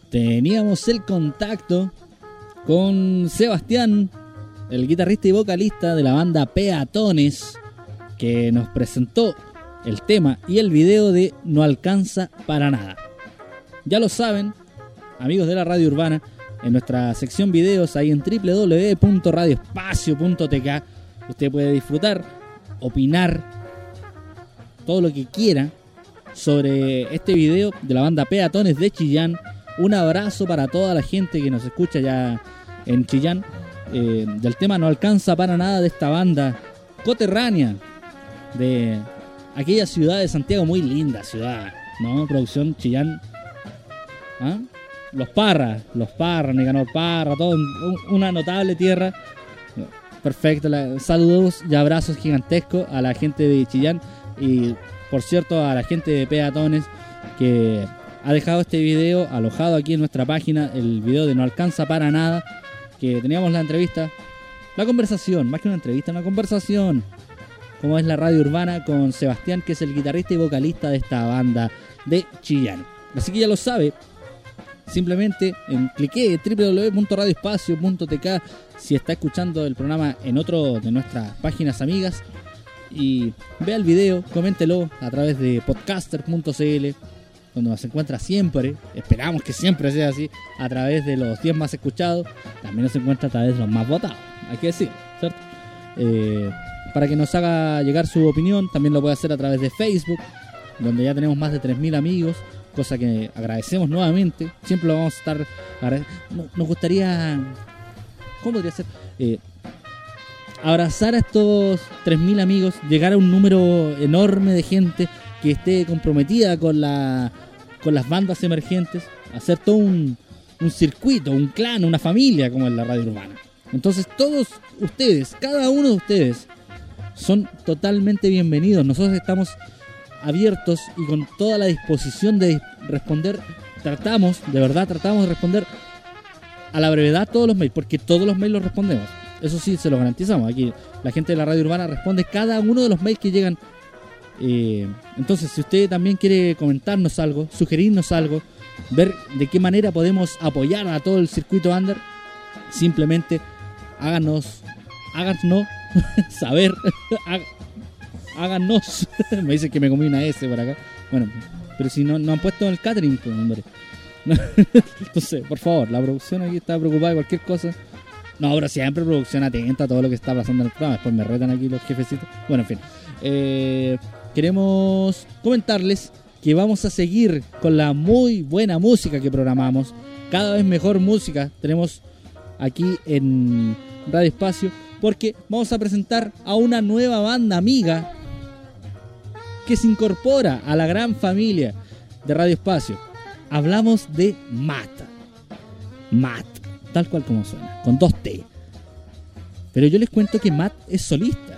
teníamos el contacto con Sebastián, el guitarrista y vocalista de la banda Peatones, que nos presentó el tema y el video de No Alcanza Para Nada. Ya lo saben, amigos de la Radio Urbana, en nuestra sección videos ahí en doble u doble u doble u punto radio espacio punto t k usted puede disfrutar, opinar, todo lo que quiera sobre este video de la banda Peatones de Chillán. Un abrazo para toda la gente que nos escucha ya en Chillán, eh, del tema No Alcanza Para Nada, de esta banda coterránea de aquella ciudad de Santiago, muy linda ciudad, ¿no? Producción Chillán. ¿Ah? Los Parra, los Parra, Nicanor Parra, todo un, una notable tierra. Perfecto, la, saludos y abrazos gigantescos a la gente de Chillán y, por cierto, a la gente de Peatones que ha dejado este video alojado aquí en nuestra página, el video de No Alcanza Para Nada, que teníamos la entrevista, la conversación, más que una entrevista, una conversación, como es la Radio Urbana, con Sebastián, que es el guitarrista y vocalista de esta banda de Chillán. Así que ya lo sabe. Simplemente en, clique doble u doble u doble u punto radio espacio punto t k si está escuchando el programa en otro de nuestras páginas amigas, y vea el video, coméntelo a través de podcaster punto c l, donde nos encuentra siempre, esperamos que siempre sea así, a través de los diez más escuchados. También nos encuentra a través de los más votados, hay que decir, ¿cierto? Eh, para que nos haga llegar su opinión, también lo puede hacer a través de Facebook, donde ya tenemos más de tres mil amigos, cosa que agradecemos nuevamente. Siempre lo vamos a estar agrade- nos gustaría, ¿cómo podría ser? Eh, abrazar a estos tres mil amigos, llegar a un número enorme de gente que esté comprometida con la con las bandas emergentes, hacer todo un, un circuito, un clan, una familia como es la Radio Urbana. Entonces todos ustedes, cada uno de ustedes son totalmente bienvenidos. Nosotros estamos abiertos y con toda la disposición de responder. Tratamos, de verdad tratamos de responder a la brevedad todos los mails, porque todos los mails los respondemos. Eso sí, se lo garantizamos. Aquí la gente de la Radio Urbana responde cada uno de los mails que llegan. Eh, entonces, si usted también quiere comentarnos algo, sugerirnos algo, ver de qué manera podemos apoyar a todo el circuito under, simplemente háganos, háganos saber, háganos. Me dicen que me comí una S por acá. Bueno, pero si no, no han puesto en el catering, pues, hombre. Entonces, por favor, la producción aquí está preocupada de cualquier cosa. No, pero siempre producción atenta a todo lo que está pasando en el programa. Después me retan aquí los jefecitos. Bueno, en fin. Eh, queremos comentarles que vamos a seguir con la muy buena música que programamos. Cada vez mejor música tenemos aquí en Radio Espacio, porque vamos a presentar a una nueva banda amiga que se incorpora a la gran familia de Radio Espacio. Hablamos de Mata. Mat, tal cual como suena, con dos T. Pero yo les cuento que Matt es solista.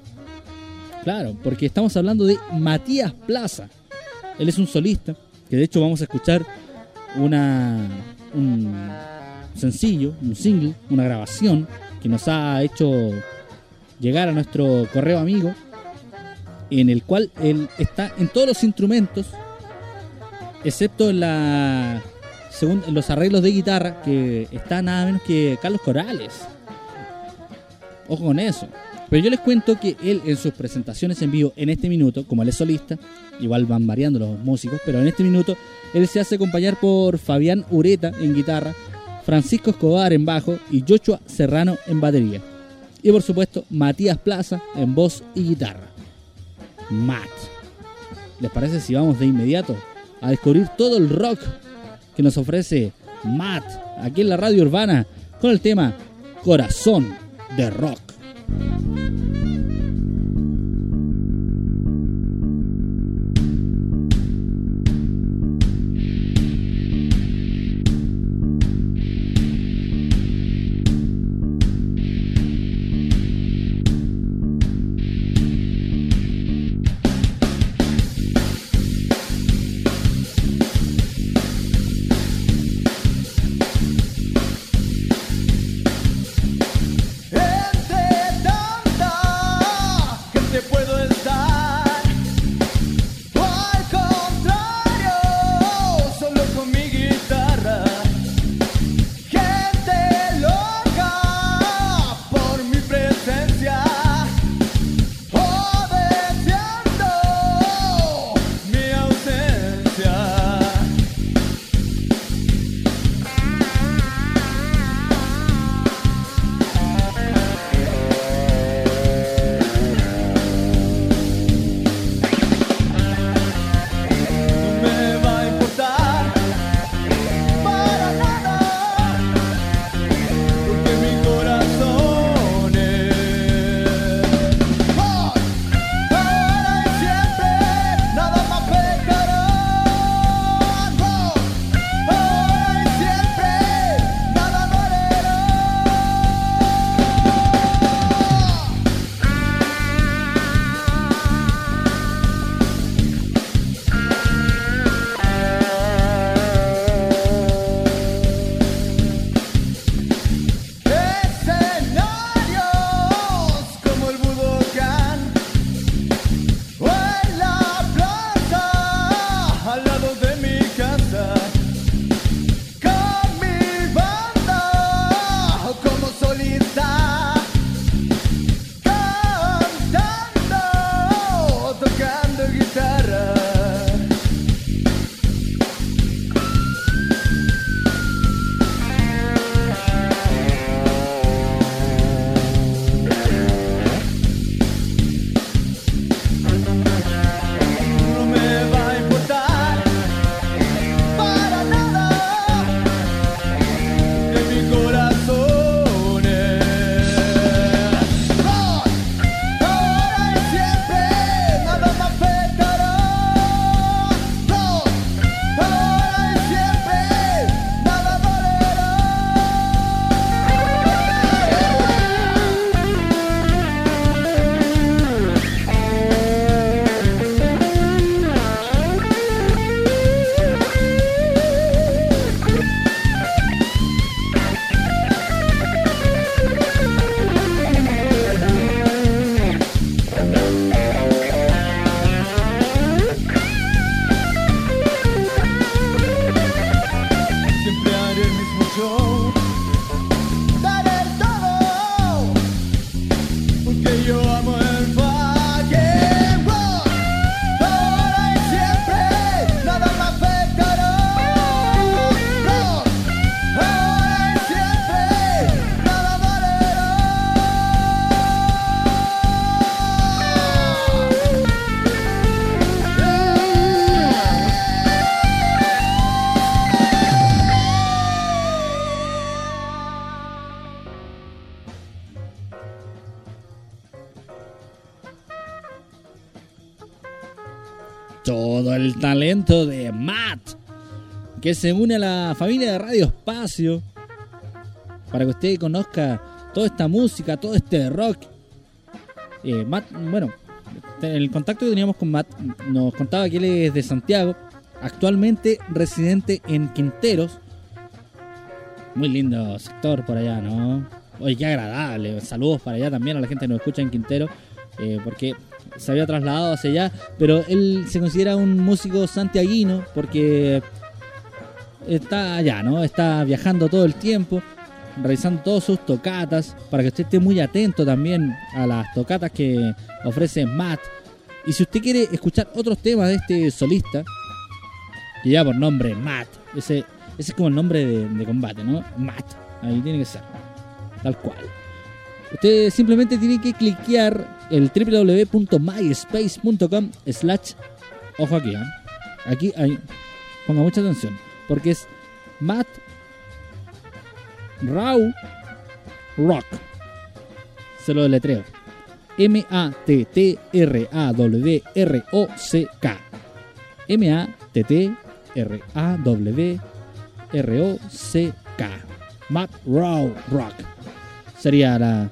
Claro, porque estamos hablando de Matías Plaza. Él es un solista, que de hecho vamos a escuchar una un sencillo, un single, una grabación que nos ha hecho llegar a nuestro correo amigo, en el cual él está en todos los instrumentos, excepto en, la, según, en los arreglos de guitarra, que está nada menos que Carlos Corales. Ojo con eso. Pero yo les cuento que él, en sus presentaciones en vivo, en este minuto, como él es solista, igual van variando los músicos, pero en este minuto él se hace acompañar por Fabián Ureta en guitarra, Francisco Escobar en bajo y Joshua Serrano en batería. Y por supuesto, Matías Plaza en voz y guitarra. Matt. ¿Les parece si vamos de inmediato a descubrir todo el rock que nos ofrece Matt aquí en la Radio Urbana con el tema Corazón de Rock? Entre todo el talento de Matt, que se une a la familia de Radio Espacio para que usted conozca toda esta música, todo este rock. Eh, Matt, bueno, el contacto que teníamos con Matt nos contaba que él es de Santiago, actualmente residente en Quinteros. Muy lindo sector por allá, ¿no? Oye, qué agradable. Saludos para allá también a la gente que nos escucha en Quintero, eh, porque se había trasladado hacia allá, pero él se considera un músico santiaguino porque está allá, ¿no? Está viajando todo el tiempo, realizando todas sus tocatas, para que usted esté muy atento también a las tocatas que ofrece Matt. Y si usted quiere escuchar otros temas de este solista, que lleva por nombre Matt, ese, ese es como el nombre de, de combate, ¿no? Matt, ahí tiene que ser, tal cual. Usted simplemente tiene que cliquear el doble u doble u doble u punto myspace punto com slash, ojo aquí, ¿eh? Aquí, ahí, ponga mucha atención, porque es Matt Raw Rock. Se lo deletreo. M A T T R A W R O C K. M A T T R A W R O C K. Matt Raw Rock. Sería la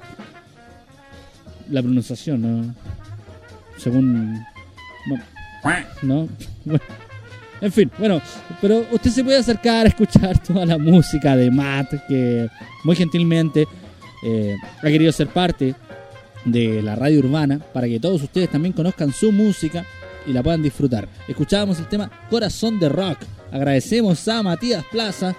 la pronunciación, ¿no? Según... No. ¿No? Bueno. En fin, bueno, pero usted se puede acercar a escuchar toda la música de Matt, que muy gentilmente eh, ha querido ser parte de la radio urbana, para que todos ustedes también conozcan su música y la puedan disfrutar. Escuchábamos el tema Corazón de Rock. Agradecemos a Matías Plaza,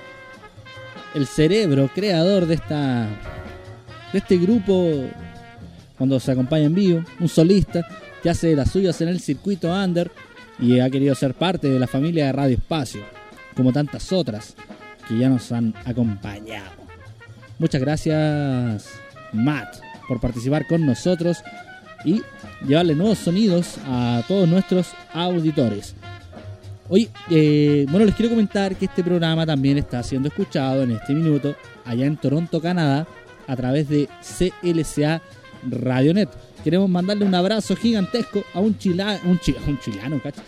el cerebro creador de esta de este grupo cuando se acompaña en vivo, un solista que hace las suyas en el circuito under y ha querido ser parte de la familia de Radio Espacio, como tantas otras que ya nos han acompañado. Muchas gracias, Matt, por participar con nosotros y llevarle nuevos sonidos a todos nuestros auditores. Hoy, eh, bueno, les quiero comentar que este programa también está siendo escuchado en este minuto allá en Toronto, Canadá, a través de C L C A Radionet. Queremos mandarle un abrazo gigantesco a un chila, un, chi, un chilano, cacho,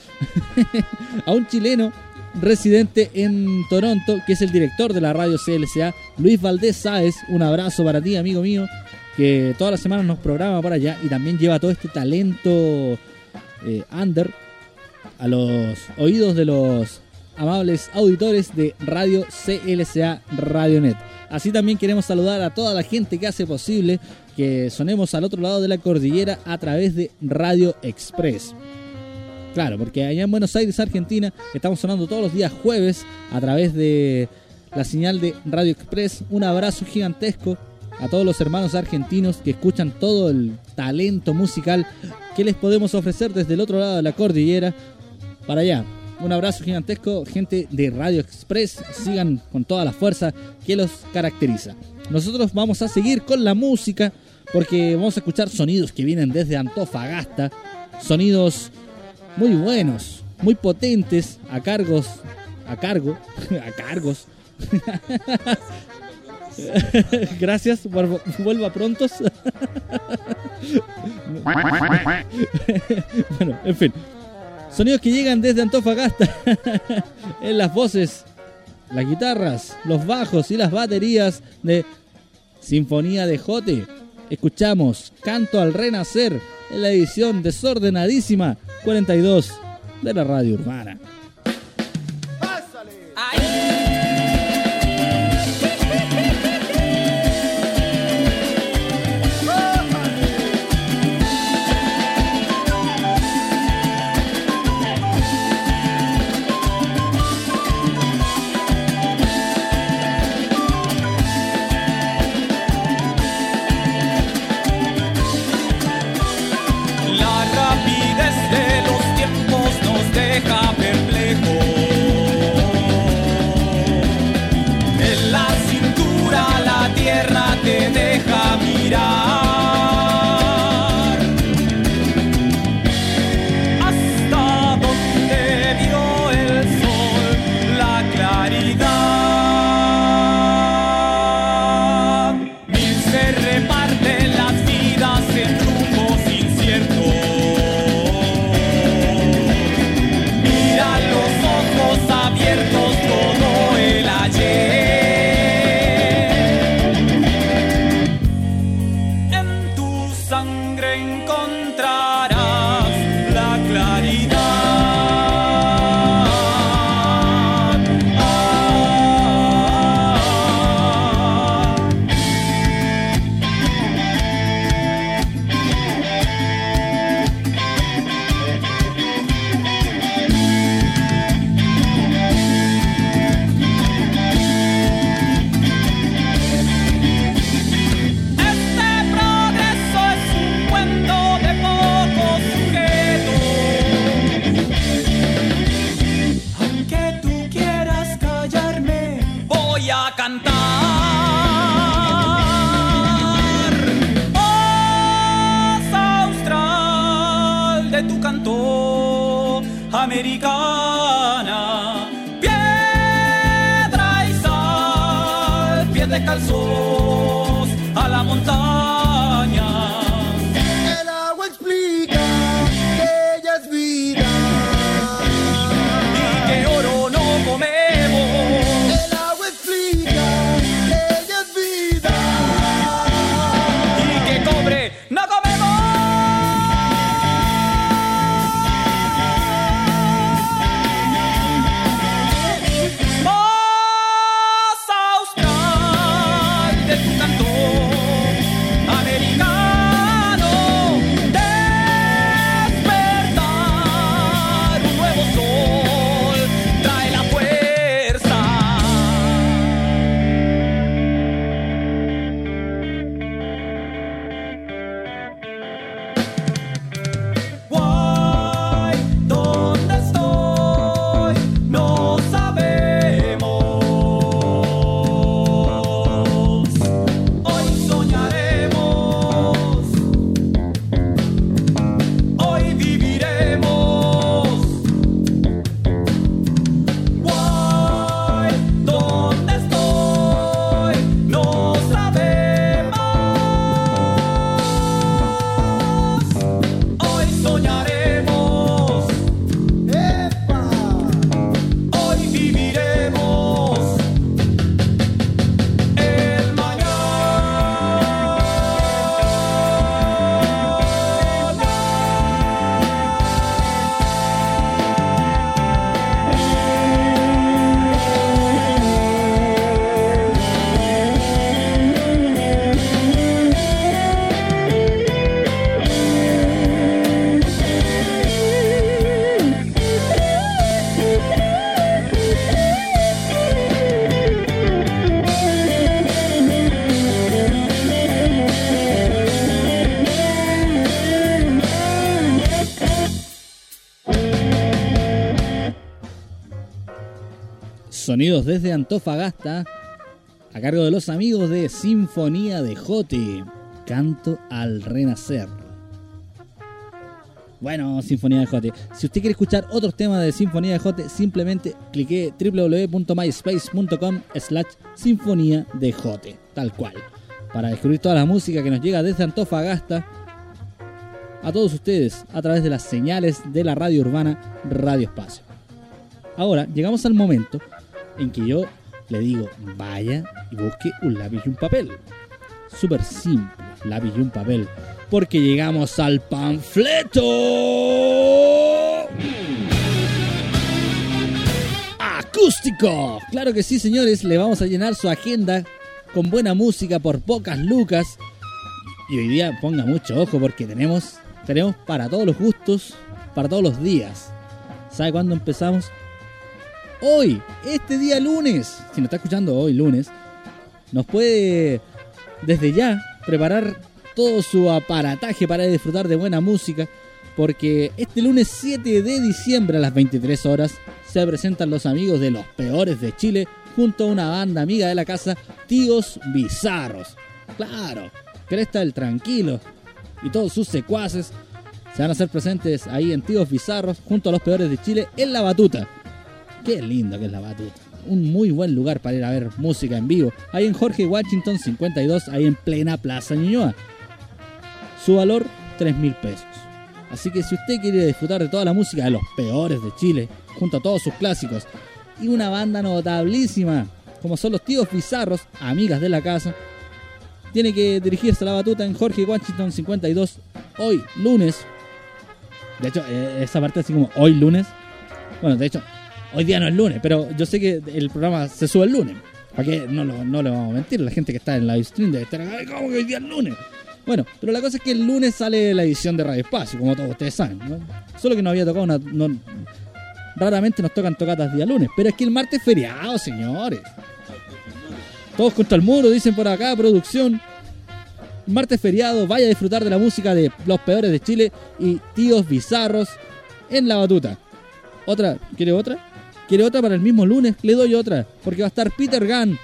a un chileno residente en Toronto, que es el director de la radio C L C A, Luis Valdés Sáez. Un abrazo para ti, amigo mío, que todas las semanas nos programa por allá y también lleva todo este talento eh, under a los oídos de los amables auditores de Radio C L C A Radionet. Así también queremos saludar a toda la gente que hace posible que sonemos al otro lado de la cordillera a través de Radio Express. Claro, porque allá en Buenos Aires, Argentina, estamos sonando todos los días jueves a través de la señal de Radio Express. Un abrazo gigantesco a todos los hermanos argentinos que escuchan todo el talento musical que les podemos ofrecer desde el otro lado de la cordillera para allá. Un abrazo gigantesco, gente de Radio Express. Sigan con toda la fuerza que los caracteriza. Nosotros vamos a seguir con la música porque vamos a escuchar sonidos que vienen desde Antofagasta. Sonidos muy buenos, muy potentes, a cargos, a cargo, a cargos. Gracias, vuelva prontos. Bueno, en fin. Sonidos que llegan desde Antofagasta. En las voces, las guitarras, los bajos y las baterías de Sinfonía de Jote. Escuchamos Canto al Renacer en la edición desordenadísima cuarenta y dos de la Radio Urbana. La rapidez de los tiempos nos deja perplejos. tu canto, americana. Piedra y sal, pies descalzos a la montaña. El agua explica que ella es vida y que oro no comemos. El agua explica que ella es vida y que cobre no comemos. Voz austral de tu canto americano, despertar un nuevo sol trae la fuerza. Guay, ¿dónde estoy? No sabemos. Hoy soñaremos, hoy viviremos. Guay, ¿dónde estoy? No sabemos. Hoy soñaremos, ¡Epa! hoy viviremos el Sonidos desde Antofagasta, a cargo de los amigos de Sinfonía de Jote, Canto al Renacer. Bueno, Sinfonía de Jote. Si usted quiere escuchar otros temas de Sinfonía de Jote, simplemente clique doble u doble u doble u punto myspace punto com slash Sinfonía de Jote, tal cual, para descubrir toda la música que nos llega desde Antofagasta a todos ustedes a través de las señales de la radio urbana Radio Espacio. Ahora llegamos al momento en que yo le digo, vaya y busque un lápiz y un papel. Súper simple, lápiz y un papel, porque llegamos al panfleto acústico. Claro que sí, señores, le vamos a llenar su agenda con buena música por pocas lucas. Y hoy día ponga mucho ojo porque tenemos, tenemos para todos los gustos, para todos los días. ¿Sabe cuándo empezamos? Hoy, este día lunes, si nos está escuchando hoy lunes, nos puede desde ya preparar todo su aparataje para disfrutar de buena música, porque este lunes siete de diciembre a las veintitrés horas se presentan los amigos de Los Peores de Chile junto a una banda amiga de la casa, Tíos Bizarros. Claro, Cresta del Tranquilo y todos sus secuaces se van a hacer presentes ahí en Tíos Bizarros junto a Los Peores de Chile en La Batuta. Qué lindo que es La Batuta. Un muy buen lugar para ir a ver música en vivo. Ahí en Jorge Washington cincuenta y dos, ahí en plena Plaza Ñuñoa. Su valor, tres mil pesos. Así que si usted quiere disfrutar de toda la música de Los Peores de Chile, junto a todos sus clásicos, y una banda notablísima, como son los Tíos Bizarros, amigas de la casa, tiene que dirigirse a La Batuta en Jorge Washington cincuenta y dos, hoy, lunes. De hecho, esa parte así como hoy, lunes. Bueno, de hecho, hoy día no es lunes, pero yo sé que el programa se sube el lunes. ¿Para qué? No, lo, no le vamos a mentir. La gente que está en live stream debe estar acá, ¿cómo que hoy día es lunes? Bueno, pero la cosa es que el lunes sale la edición de Radio Espacio, como todos ustedes saben, ¿no? Solo que no había tocado una... No, raramente nos tocan tocatas día lunes, pero es que el martes es feriado, señores. Todos contra el muro, dicen por acá, producción. Martes feriado, vaya a disfrutar de la música de Los Peores de Chile y Tíos Bizarros en La Batuta. Otra, ¿quiere otra? ¿Quiere otra para el mismo lunes? Le doy otra, porque va a estar Peter Gunn,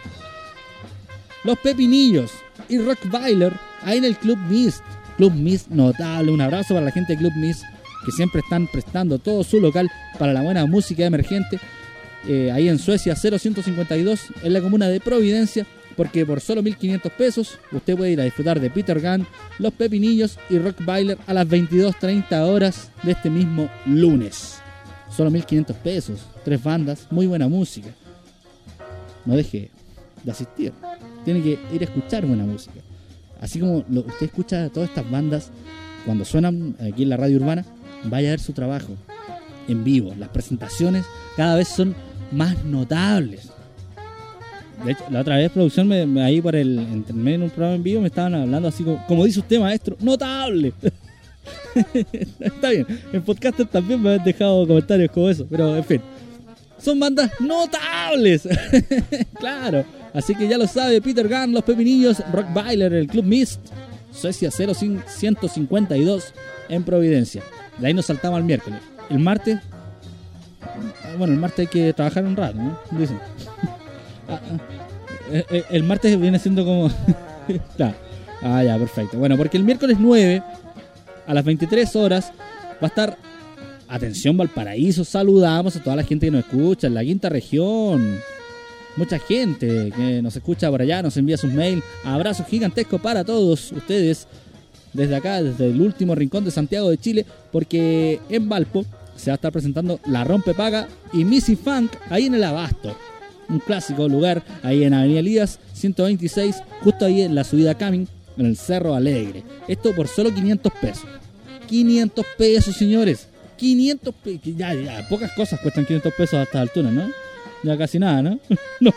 Los Pepinillos y Rockvailer ahí en el Club Mist. Club Mist notable, un abrazo para la gente de Club Mist, que siempre están prestando todo su local para la buena música emergente. Eh, ahí en Suecia cero ciento cincuenta y dos, en la comuna de Providencia, porque por solo mil quinientos pesos usted puede ir a disfrutar de Peter Gunn, Los Pepinillos y Rockbailer a las veintidós treinta horas de este mismo lunes. Solo mil quinientos pesos, tres bandas, muy buena música. No deje de asistir, tiene que ir a escuchar buena música. Así como lo, usted escucha a todas estas bandas cuando suenan aquí en la radio urbana, vaya a ver su trabajo en vivo. Las presentaciones cada vez son más notables. De hecho, la otra vez producción me, me ahí por el entre medio en un programa en vivo me estaban hablando así como, como dice usted, maestro, notable. Está bien, en podcaster también me han dejado comentarios como eso, pero en fin, son bandas notables. Claro, así que ya lo sabe, Peter Gunn, Los Pepinillos, Rockbailer, el Club Mist, Suecia cero ciento cincuenta y dos en Providencia. De ahí nos saltamos al miércoles. El martes, bueno, el martes hay que trabajar un rato, ¿no? Dicen. Ah, ah. El, el martes viene siendo como... Claro. Ah, ya, perfecto. Bueno, porque el miércoles nueve, a las veintitrés horas, va a estar... Atención Valparaíso, saludamos a toda la gente que nos escucha en la quinta región. Mucha gente que nos escucha por allá, nos envía sus mails. Abrazo gigantesco para todos ustedes desde acá, desde el último rincón de Santiago de Chile, porque en Valpo se va a estar presentando La Rompepaga y Missy Funk ahí en el Abasto. Un clásico lugar ahí en Avenida Elías ciento veintiséis, justo ahí en la subida Camin, en el Cerro Alegre. Esto por solo quinientos pesos. quinientos pesos, señores. quinientos pesos. Ya, ya, pocas cosas cuestan quinientos pesos a esta altura, ¿no? Ya casi nada, ¿no? No.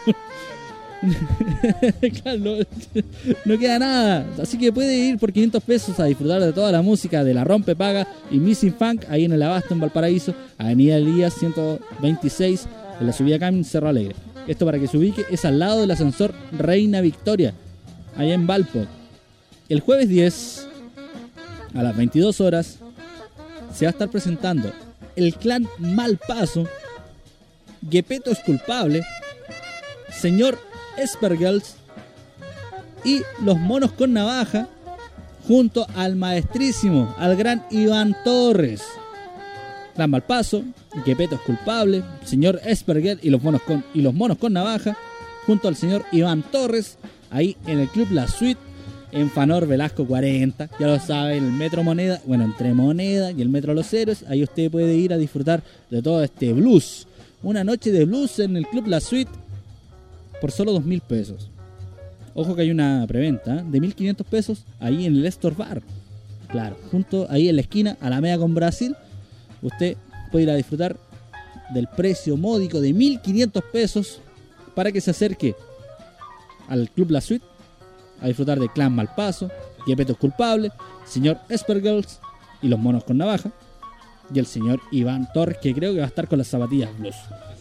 Claro, no, no queda nada. Así que puede ir por quinientos pesos a disfrutar de toda la música de La Rompepaga y Missing Funk ahí en el Abasto, en Valparaíso, Avenida Elías ciento veintiséis, en la subida Camin, Cerro Alegre. Esto, para que se ubique, es al lado del ascensor Reina Victoria, allá en Valpo. El jueves diez, a las veintidós horas, se va a estar presentando el Clan Malpaso, Gepetto es culpable, Señor Espergels y Los Monos con Navaja, junto al maestrísimo, al gran Iván Torres. Clan Malpaso, Gepetto es culpable, Señor Espergel y los monos con y los monos con navaja, junto al señor Iván Torres, ahí en el Club La Suite, en Fanor Velasco cuarenta, ya lo sabe, en el Metro Moneda, bueno, entre Moneda y el Metro Los Héroes, ahí usted puede ir a disfrutar de todo este blues. Una noche de blues en el Club La Suite por solo dos mil pesos. Ojo que hay una preventa ¿eh? de mil quinientos pesos ahí en el Estor Bar. Claro, junto ahí en la esquina, Alameda con Brasil, usted puede ir a disfrutar del precio módico de mil quinientos pesos para que se acerque al Club La Suite a disfrutar de Clan Malpaso, Gepetto es culpable, señor Espergels y los monos con navaja, y el señor Iván Torres, que creo que va a estar con las zapatillas blues.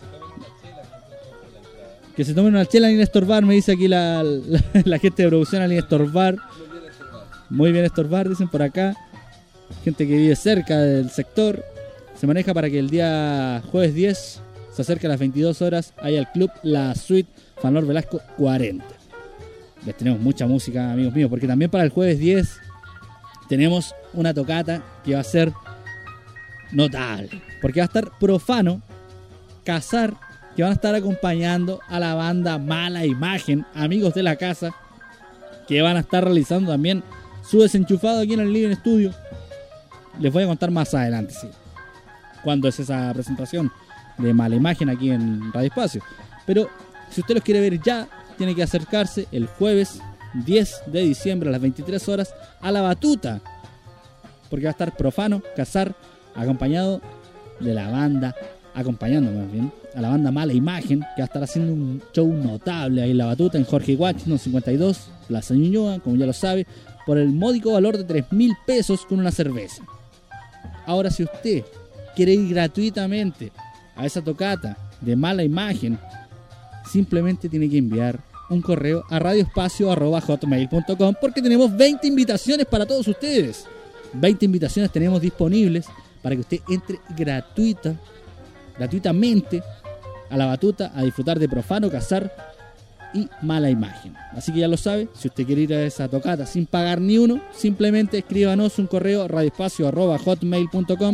Que se tomen una chela en Estor Bar, me dice aquí la, la, la gente de producción en Estor Bar. Muy bien Estor Bar, dicen por acá. Gente que vive cerca del sector. Se maneja para que el día jueves diez se acerque a las veintidós horas ahí al Club La Suite, Fanor Velasco cuarenta. Les tenemos mucha música, amigos míos, porque también para el jueves diez tenemos una tocata que va a ser notable, porque va a estar Profano, Cazar, que van a estar acompañando a la banda Mala Imagen, amigos de la casa, que van a estar realizando también su desenchufado aquí en el Living Studio. Les voy a contar más adelante, sí, cuándo es esa presentación de Mala Imagen aquí en Radio Espacio. Pero si usted los quiere ver ya, tiene que acercarse el jueves diez de diciembre a las veintitrés horas a La Batuta, porque va a estar Profano, Cazar, acompañado de la banda, acompañando más bien a la banda Mala Imagen, que va a estar haciendo un show notable ahí en La Batuta, en Jorge Washington cincuenta y dos, Plaza Ñuñoa, como ya lo sabe, por el módico valor de tres mil pesos con una cerveza. Ahora, si usted quiere ir gratuitamente a esa tocata de Mala Imagen, simplemente tiene que enviar un correo a radioespacio arroba hotmail punto com, porque tenemos veinte invitaciones para todos ustedes. veinte invitaciones tenemos disponibles para que usted entre gratuita, gratuitamente a La Batuta a disfrutar de Profano, Cazar y Mala Imagen. Así que ya lo sabe, si usted quiere ir a esa tocata sin pagar ni uno, simplemente escríbanos un correo a radioespacio arroba hotmail punto com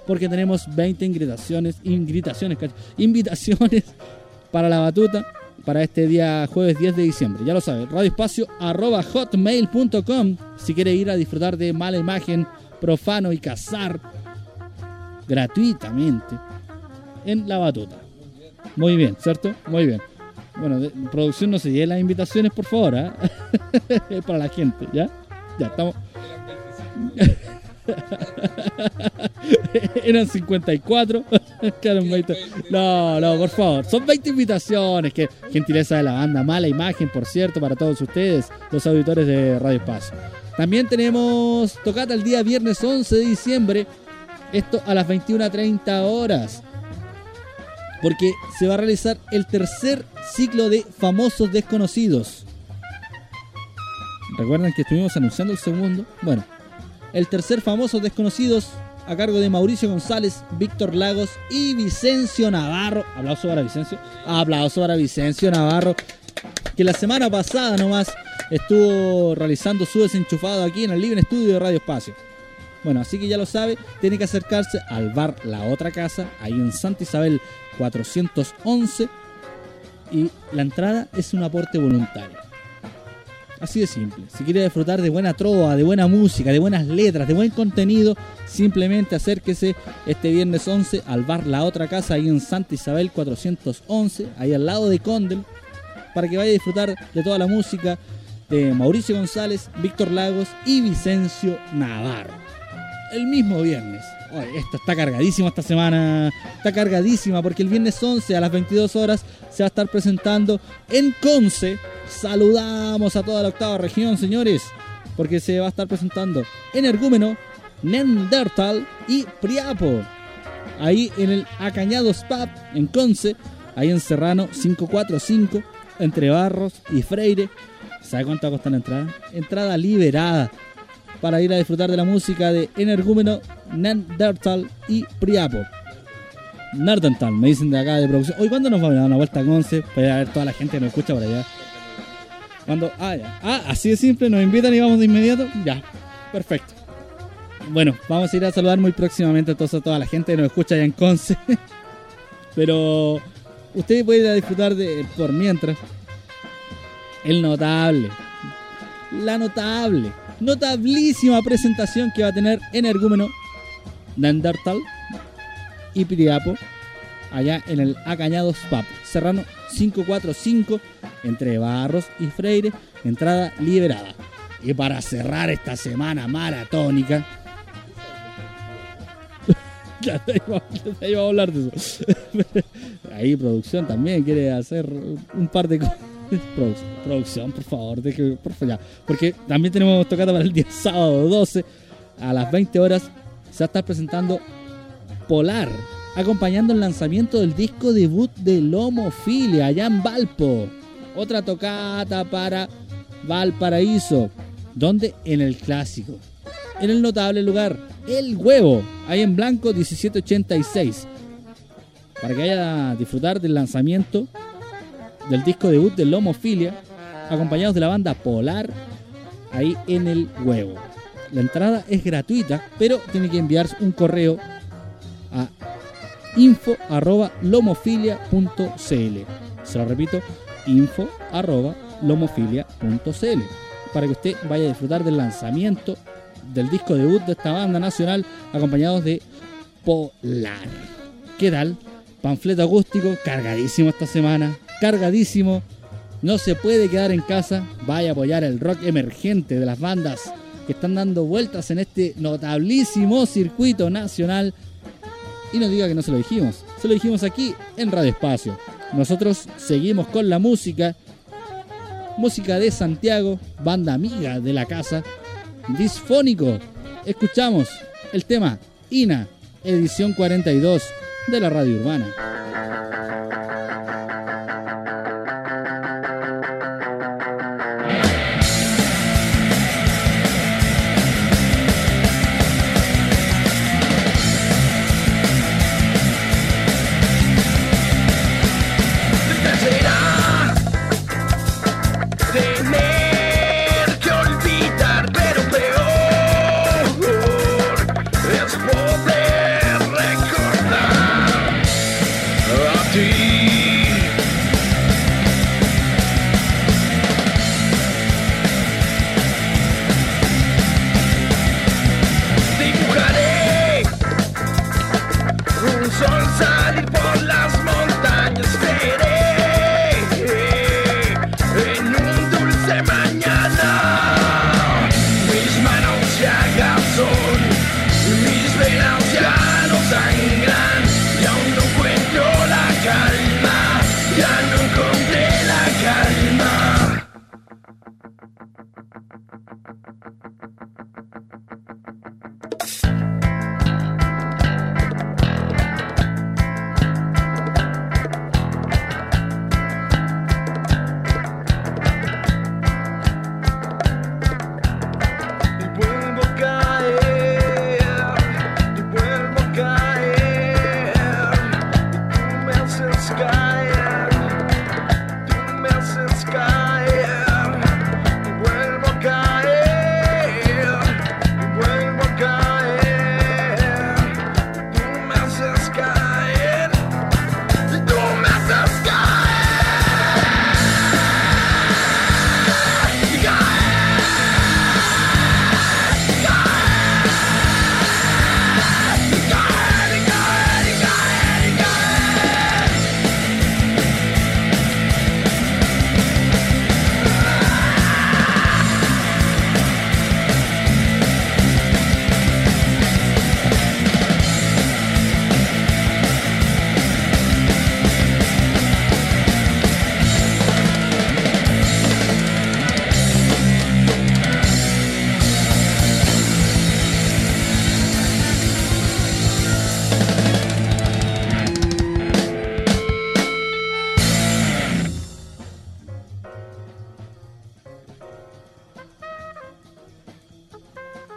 porque tenemos veinte invitaciones, invitaciones, invitaciones para la batuta para este día jueves diez de diciembre. Ya lo saben, radioespacio arroba hotmail punto com si quiere ir a disfrutar de Mala Imagen, Profano y Cazar gratuitamente en la batuta. Muy bien, ¿cierto? Muy bien. Bueno, de, producción, no se lleven las invitaciones, por favor, ¿eh? Es para la gente, ¿ya? Ya, estamos... Eran cincuenta y cuatro. No, no, por favor. Son veinte invitaciones. Que gentileza de la banda Mala Imagen, por cierto, para todos ustedes, los auditores de Radio Espacio. También tenemos tocata el día viernes once de diciembre. Esto a las veintiuna treinta horas. Porque se va a realizar el tercer ciclo de Famosos Desconocidos. ¿Recuerdan que estuvimos anunciando el segundo? Bueno, el tercer Famosos Desconocidos a cargo de Mauricio González, Víctor Lagos y Vicencio Navarro. Aplauso para Vicencio. Aplauso para Vicencio Navarro, que la semana pasada nomás estuvo realizando su desenchufado aquí en el Living Studio de Radio Espacio. Bueno, así que ya lo sabe, tiene que acercarse al bar La Otra Casa, ahí en Santa Isabel cuatrocientos once, y la entrada es un aporte voluntario. Así de simple. Si quiere disfrutar de buena trova, de buena música, de buenas letras, de buen contenido, simplemente acérquese este viernes once al bar La Otra Casa, ahí en Santa Isabel cuatrocientos once, ahí al lado de Condel, para que vaya a disfrutar de toda la música de Mauricio González, Víctor Lagos y Vicencio Navarro. El mismo viernes. Oye, esto está cargadísimo esta semana. Está cargadísima porque el viernes once a las veintidós horas se va a estar presentando en Conce. Saludamos a toda la octava región, señores, porque se va a estar presentando Energúmeno, Neandertal y Priapo. Ahí en el Acañados Pub en Conce, ahí en Serrano quinientos cuarenta y cinco, entre Barros y Freire. ¿Sabe cuánto va a costar la entrada? Entrada liberada para ir a disfrutar de la música de Energúmeno, Neandertal y Priapo. Neandertal, me dicen de acá de producción. Hoy, ¿cuándo nos vamos a dar una vuelta a Conce para ir a ver toda la gente que nos escucha por allá? Cuando, ah, ya. Ah, así de simple, nos invitan y vamos de inmediato. Ya, perfecto. Bueno, vamos a ir a saludar muy próximamente entonces a toda la gente que nos escucha allá en Conce. Pero usted puede ir a disfrutar de, por mientras, el notable, la notable, notablísima presentación que va a tener Energúmeno, Neandertal y Priapo allá en el Acañados Pub, Serrano quinientos cuarenta y cinco, entre Barros y Freire, entrada liberada. Y para cerrar esta semana maratónica, ya te iba, te iba a hablar de eso. Ahí producción también quiere hacer un par de cosas. Producción, producción, por favor, deje, por favor, ya. Porque también tenemos tocata para el día sábado doce a las veinte horas. Se va a estar presentando Polar, acompañando el lanzamiento del disco debut de Lomofilia allá en Valpo. Otra tocata para Valparaíso, donde en el clásico, en el notable lugar El Huevo, ahí en Blanco diecisiete ochenta y seis, para que vaya a disfrutar del lanzamiento del disco debut de Lomofilia, acompañados de la banda Polar, ahí en El Huevo. La entrada es gratuita, pero tiene que enviar un correo a info arroba lomofilia punto cl. Se lo repito, info arroba lomofilia punto cl, para que usted vaya a disfrutar del lanzamiento del disco debut de esta banda nacional, acompañados de Polar. ¿Qué tal? Panfleto acústico cargadísimo esta semana, cargadísimo. No se puede quedar en casa, vaya a apoyar el rock emergente de las bandas que están dando vueltas en este notablísimo circuito nacional. Y no diga que no se lo dijimos, se lo dijimos aquí en Radio Espacio. Nosotros seguimos con la música, música de Santiago, banda amiga de la casa, Disfónico. Escuchamos el tema Ina, edición cuarenta y dos de la Radio Urbana. Tener que olvidar, pero peor es poder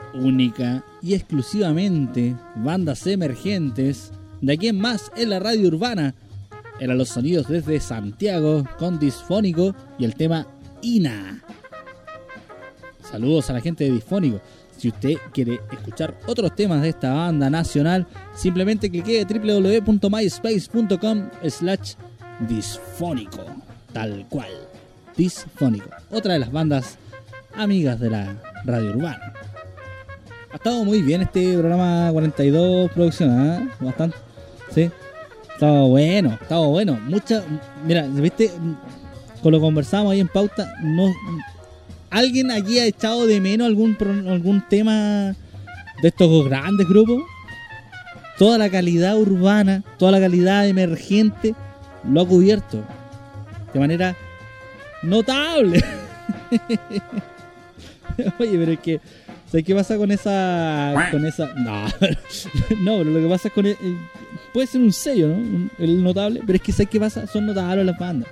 única y exclusivamente bandas emergentes de aquí en más en la radio urbana. Eran los sonidos desde Santiago con Disfónico y el tema Ina. Saludos a la gente de Disfónico. Si usted quiere escuchar otros temas de esta banda nacional, simplemente clique en doble u doble u doble u punto myspace punto com slash disfónico. Tal cual. Disfónico. Otra de las bandas amigas de la radio urbana. Ha estado muy bien este programa cuarenta y dos, producción, ¿eh? Bastante. Sí. Estaba bueno, estaba bueno. Mucha. Mira, ¿viste? Con lo que conversamos ahí en pauta, no. ¿Alguien aquí ha echado de menos algún algún tema de estos grandes grupos? Toda la calidad urbana, toda la calidad emergente lo ha cubierto de manera notable. Oye, pero es que, ¿sabes qué pasa con esa con esa no, no, pero lo que pasa es con el, el, puede ser un sello, ¿no? El notable, pero es que ¿sabes qué pasa? Son notables las bandas.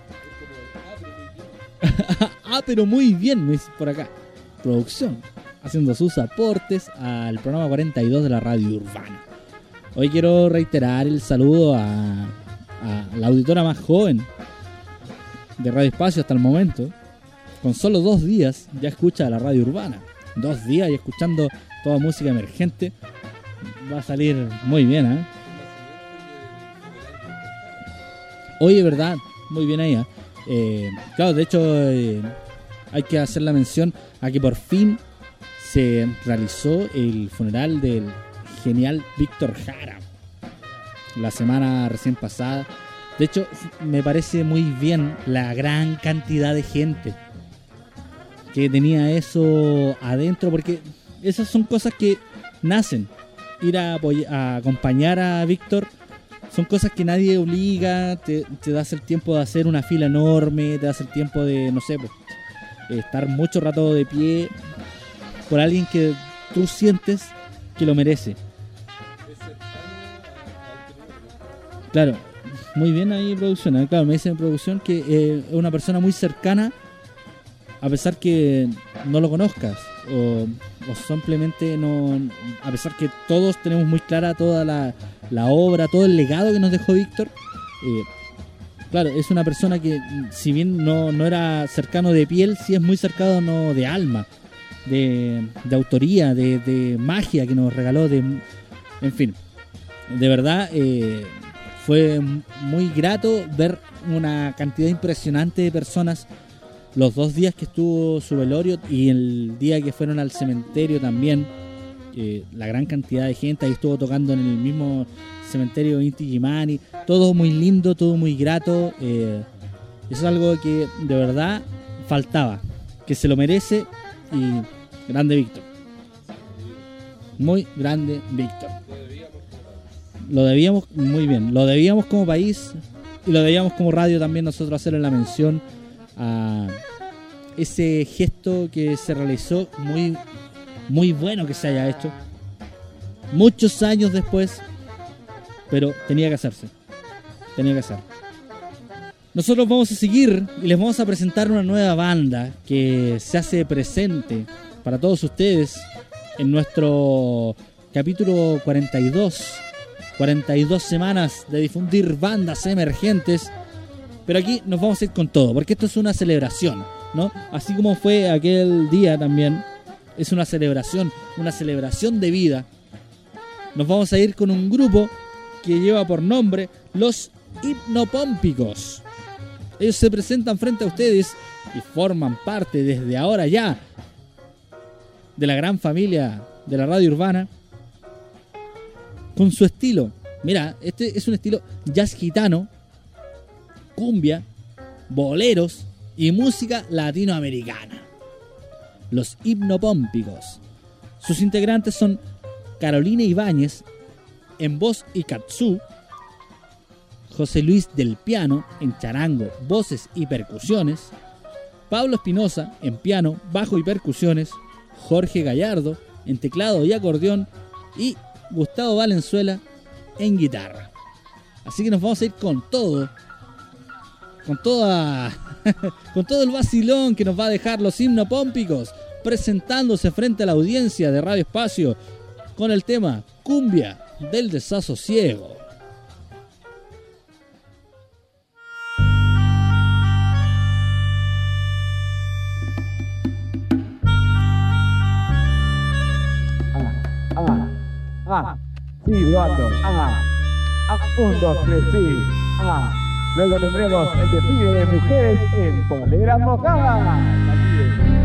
Ah, pero muy bien, me dice por acá. Producción, haciendo sus aportes al programa cuarenta y dos de la radio urbana. Hoy quiero reiterar el saludo a, a la auditora más joven de Radio Espacio hasta el momento. Con solo dos días ya escucha la radio urbana. Dos días y escuchando toda música emergente. Va a salir muy bien, ¿eh? Oye, ¿verdad? Muy bien ahí, ¿eh? Eh, claro, de hecho eh, hay que hacer la mención a que por fin se realizó el funeral del genial Víctor Jara la semana recién pasada. De hecho, me parece muy bien la gran cantidad de gente que tenía eso adentro, porque esas son cosas que nacen. Ir a, apoy- a acompañar a Víctor son cosas que nadie obliga. Te, te das el tiempo de hacer una fila enorme, te das el tiempo de, no sé, pues, estar mucho rato de pie por alguien que tú sientes que lo merece. Claro, muy bien ahí producción, ¿eh? Claro, me dicen en producción que eh, es una persona muy cercana, a pesar que no lo conozcas, o, o simplemente no, a pesar que todos tenemos muy clara toda la, la obra, todo el legado que nos dejó Víctor. Eh, claro, es una persona que, si bien no, no era cercano de piel, sí es muy cercano de alma, de, de autoría, de, de magia que nos regaló, de, en fin, de verdad eh, fue muy grato ver una cantidad impresionante de personas los dos días que estuvo su velorio y el día que fueron al cementerio también. Eh, la gran cantidad de gente ahí estuvo tocando en el mismo cementerio Inti Illimani, todo muy lindo, todo muy grato. Eh, eso es algo que de verdad faltaba, que se lo merece. Y grande Víctor, muy grande Víctor. Lo debíamos, muy bien, lo debíamos como país y lo debíamos como radio también nosotros hacerle la mención a ese gesto que se realizó, muy muy bueno que se haya hecho muchos años después, pero tenía que hacerse, tenía que hacer. Nosotros vamos a seguir y les vamos a presentar una nueva banda que se hace presente para todos ustedes en nuestro capítulo cuarenta y dos, cuarenta y dos semanas de difundir bandas emergentes. Pero aquí nos vamos a ir con todo, porque esto es una celebración, ¿no? Así como fue aquel día también, es una celebración, una celebración de vida. Nos vamos a ir con un grupo que lleva por nombre Los Hipnopómpicos. Ellos se presentan frente a ustedes y forman parte desde ahora ya de la gran familia de la radio urbana, con su estilo. Mira, este es un estilo jazz gitano, cumbia, boleros y música latinoamericana. Los Hipnopómpicos. Sus integrantes son Carolina Ibáñez en voz y kazoo, José Luis del piano en charango, voces y percusiones, Pablo Espinosa en piano, bajo y percusiones, Jorge Gallardo en teclado y acordeón y Gustavo Valenzuela en guitarra. Así que nos vamos a ir con todo, con toda con todo el vacilón que nos va a dejar los hipnopómpicos, presentándose frente a la audiencia de Radio Espacio con el tema Cumbia del Desasosiego. Ah, ah, sí, probando. Ah, ah, un, dos, tres, sí. Ah, luego tendremos el desfile de mujeres en poleras mojadas. Así es.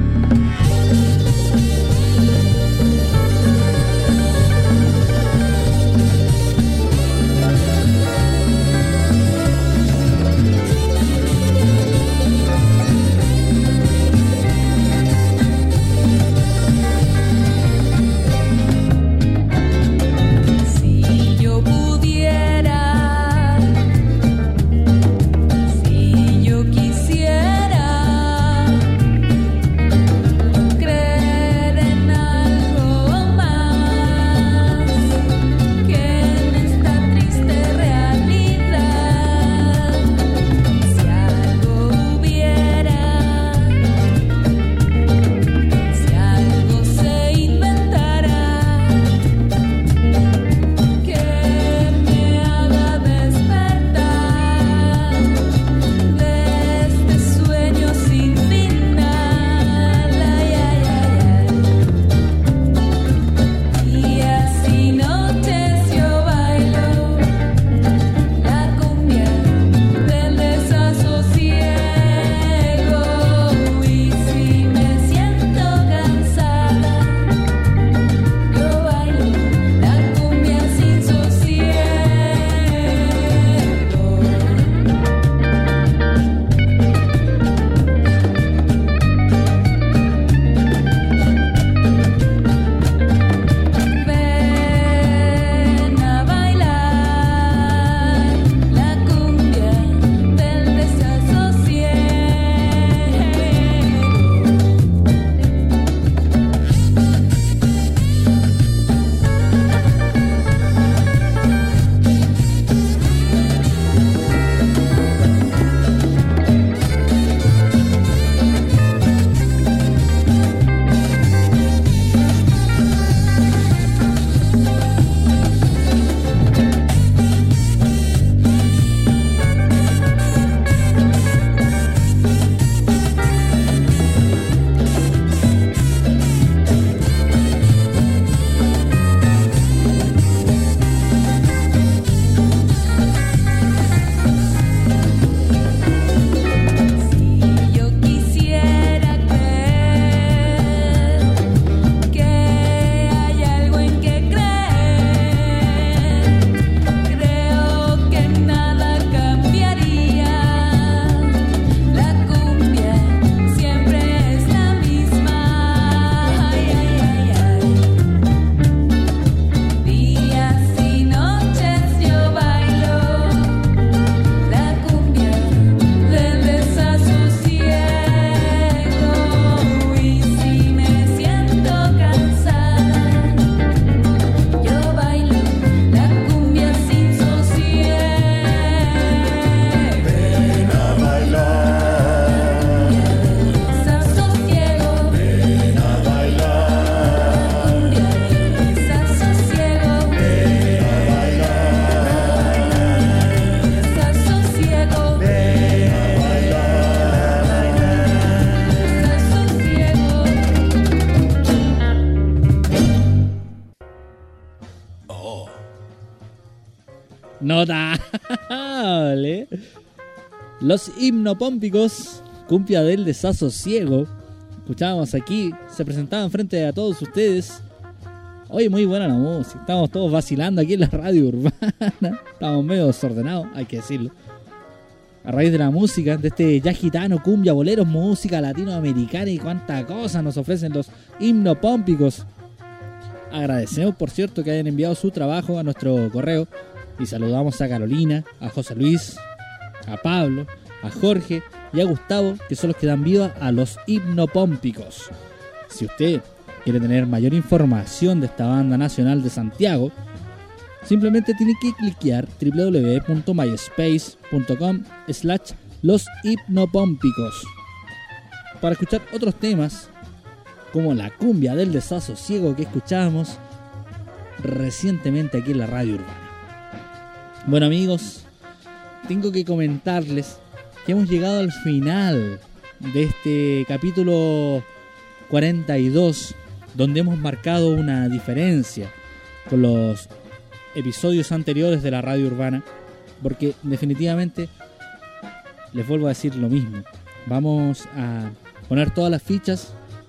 Notable. Los hipnopómpicos, cumbia del desasosiego. Escuchábamos aquí, se presentaban frente a todos ustedes. Oye, muy buena la música. Estamos todos vacilando aquí en la radio urbana. Estamos medio desordenados, hay que decirlo. A raíz de la música, de este jazz gitano, cumbia, boleros, música latinoamericana y cuánta cosa nos ofrecen los hipnopómpicos. Agradecemos, por cierto, que hayan enviado su trabajo a nuestro correo. Y saludamos a Carolina, a José Luis, a Pablo, a Jorge y a Gustavo, que son los que dan vida a los hipnopómpicos. Si usted quiere tener mayor información de esta banda nacional de Santiago, simplemente tiene que cliquear doble u doble u doble u punto myspace punto com slash Los Hipnopómpicos. Para escuchar otros temas, como la cumbia del desasosiego que escuchábamos recientemente aquí en la Radio Urbana. Bueno, amigos, tengo que comentarles que hemos llegado al final de este capítulo cuarenta y dos, donde hemos marcado una diferencia con los episodios anteriores de la Radio Urbana, porque definitivamente les vuelvo a decir lo mismo. Vamos a poner todas las fichas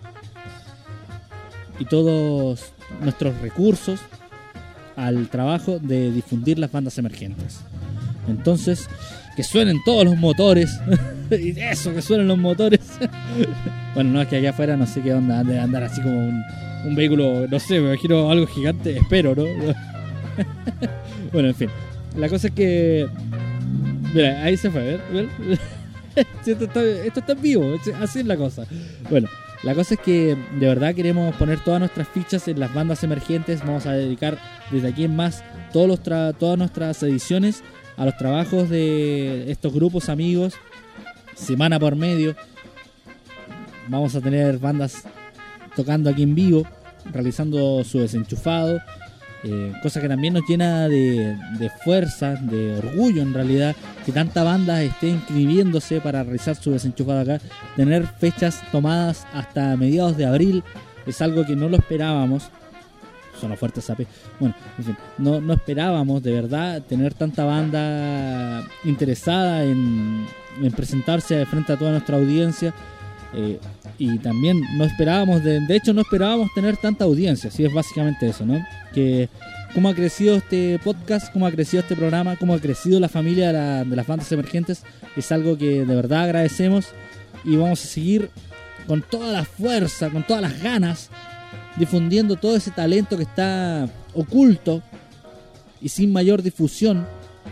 y todos nuestros recursos al trabajo de difundir las bandas emergentes. Entonces, que suenen todos los motores. Y eso, que suenen los motores. Bueno, no, es que allá afuera no sé qué onda, de andar así como un, un vehículo, no sé, me imagino algo gigante, espero, ¿no? Bueno, en fin, la cosa es que, mira, ahí se fue, ¿ver? ¿ver? Esto está, esto está en vivo, así es la cosa. Bueno, la cosa es que de verdad queremos poner todas nuestras fichas en las bandas emergentes. Vamos a dedicar desde aquí en más todos los tra- todas nuestras ediciones a los trabajos de estos grupos amigos, semana por medio. Vamos a tener bandas tocando aquí en vivo, realizando su desenchufado, eh, cosa que también nos llena de, de fuerza, de orgullo en realidad, que tanta banda esté inscribiéndose para realizar su desenchufado acá. Tener fechas tomadas hasta mediados de abril es algo que no lo esperábamos. Sonó fuerte esa P. Bueno, en fin, no, no esperábamos de verdad tener tanta banda interesada en, en presentarse frente a toda nuestra audiencia. Eh, y también no esperábamos, de, de hecho no esperábamos tener tanta audiencia, sí, es básicamente eso, ¿no? Que cómo ha crecido este podcast, cómo ha crecido este programa, cómo ha crecido la familia de, la, de las bandas emergentes, es algo que de verdad agradecemos y vamos a seguir con toda la fuerza, con todas las ganas, difundiendo todo ese talento que está oculto y sin mayor difusión,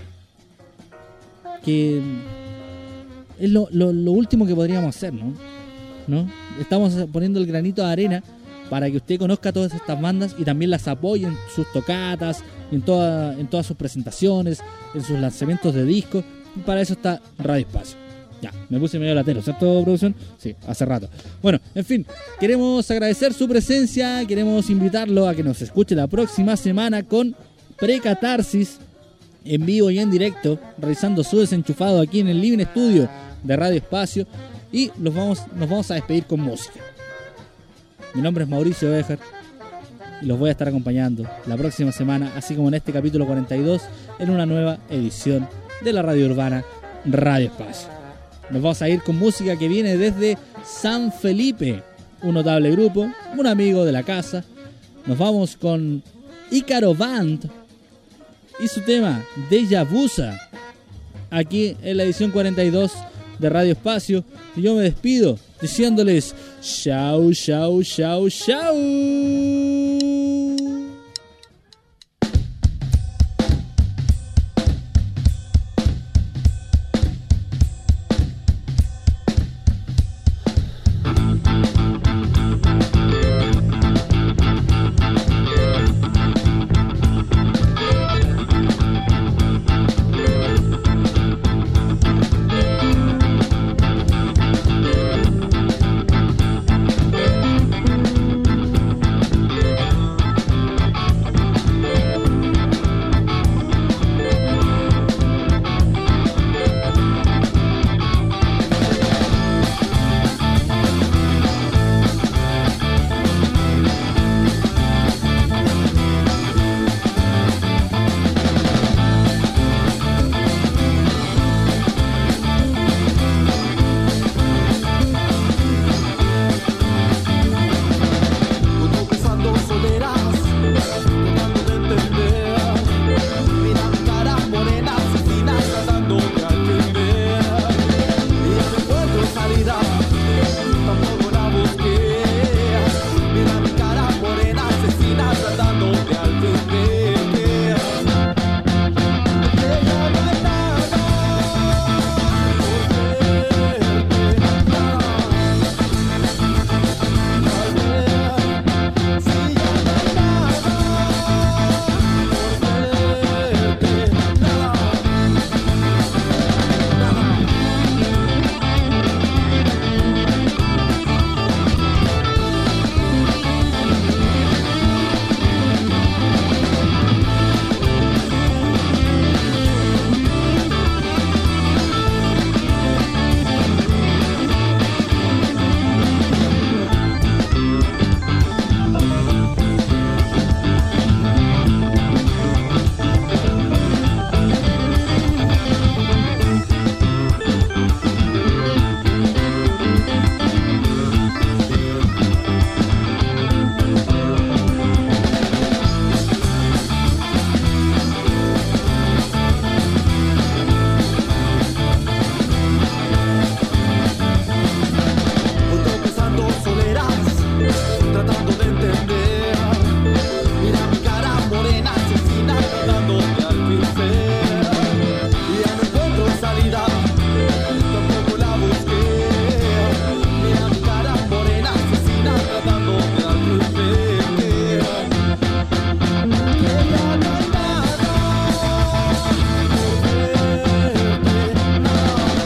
que es lo, lo, lo último que podríamos hacer, ¿no? ¿no? Estamos poniendo el granito de arena para que usted conozca todas estas bandas y también las apoye en sus tocatas, en, toda, en todas sus presentaciones, en sus lanzamientos de discos, y para eso está Radio Espacio. Ya, me puse medio latero, ¿cierto, producción? Sí, hace rato. Bueno, en fin, queremos agradecer su presencia, queremos invitarlo a que nos escuche la próxima semana con Precatarsis, en vivo y en directo, realizando su desenchufado aquí en el Living Studio de Radio Espacio, y los vamos, nos vamos a despedir con música. Mi nombre es Mauricio Bejar y los voy a estar acompañando la próxima semana, así como en este capítulo cuarenta y dos, en una nueva edición de la Radio Urbana Radio Espacio. Nos vamos a ir con música que viene desde San Felipe, un notable grupo, un amigo de la casa. Nos vamos con Ícaro Band y su tema Deja Vusa, aquí en la edición cuarenta y dos de Radio Espacio. Y yo me despido diciéndoles chau, chau, chau, chau. tratando de entender. Mira mi cara morena, asesina, tratando de al fin ser. Ya no encuentro salida, tampoco la busqué. Mira mi cara morena, asesina, tratando de al fin ser. Que ya no hay nada por verte, no.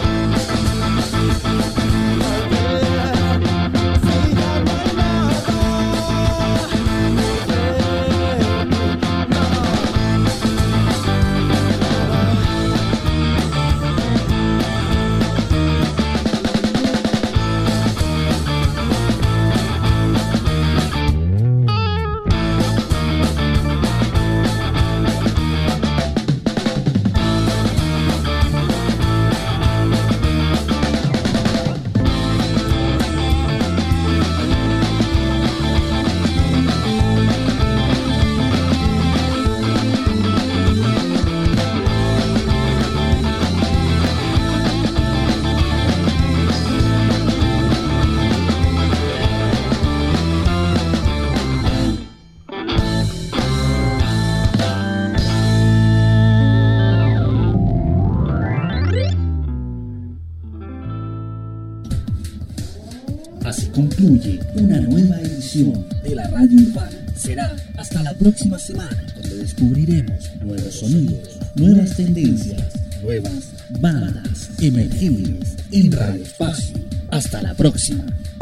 Así concluye una nueva edición de la Radio Urbana. Será hasta la próxima semana, donde descubriremos nuevos sonidos, nuevas tendencias, nuevas bandas emergentes en Radio Espacio. Hasta la próxima.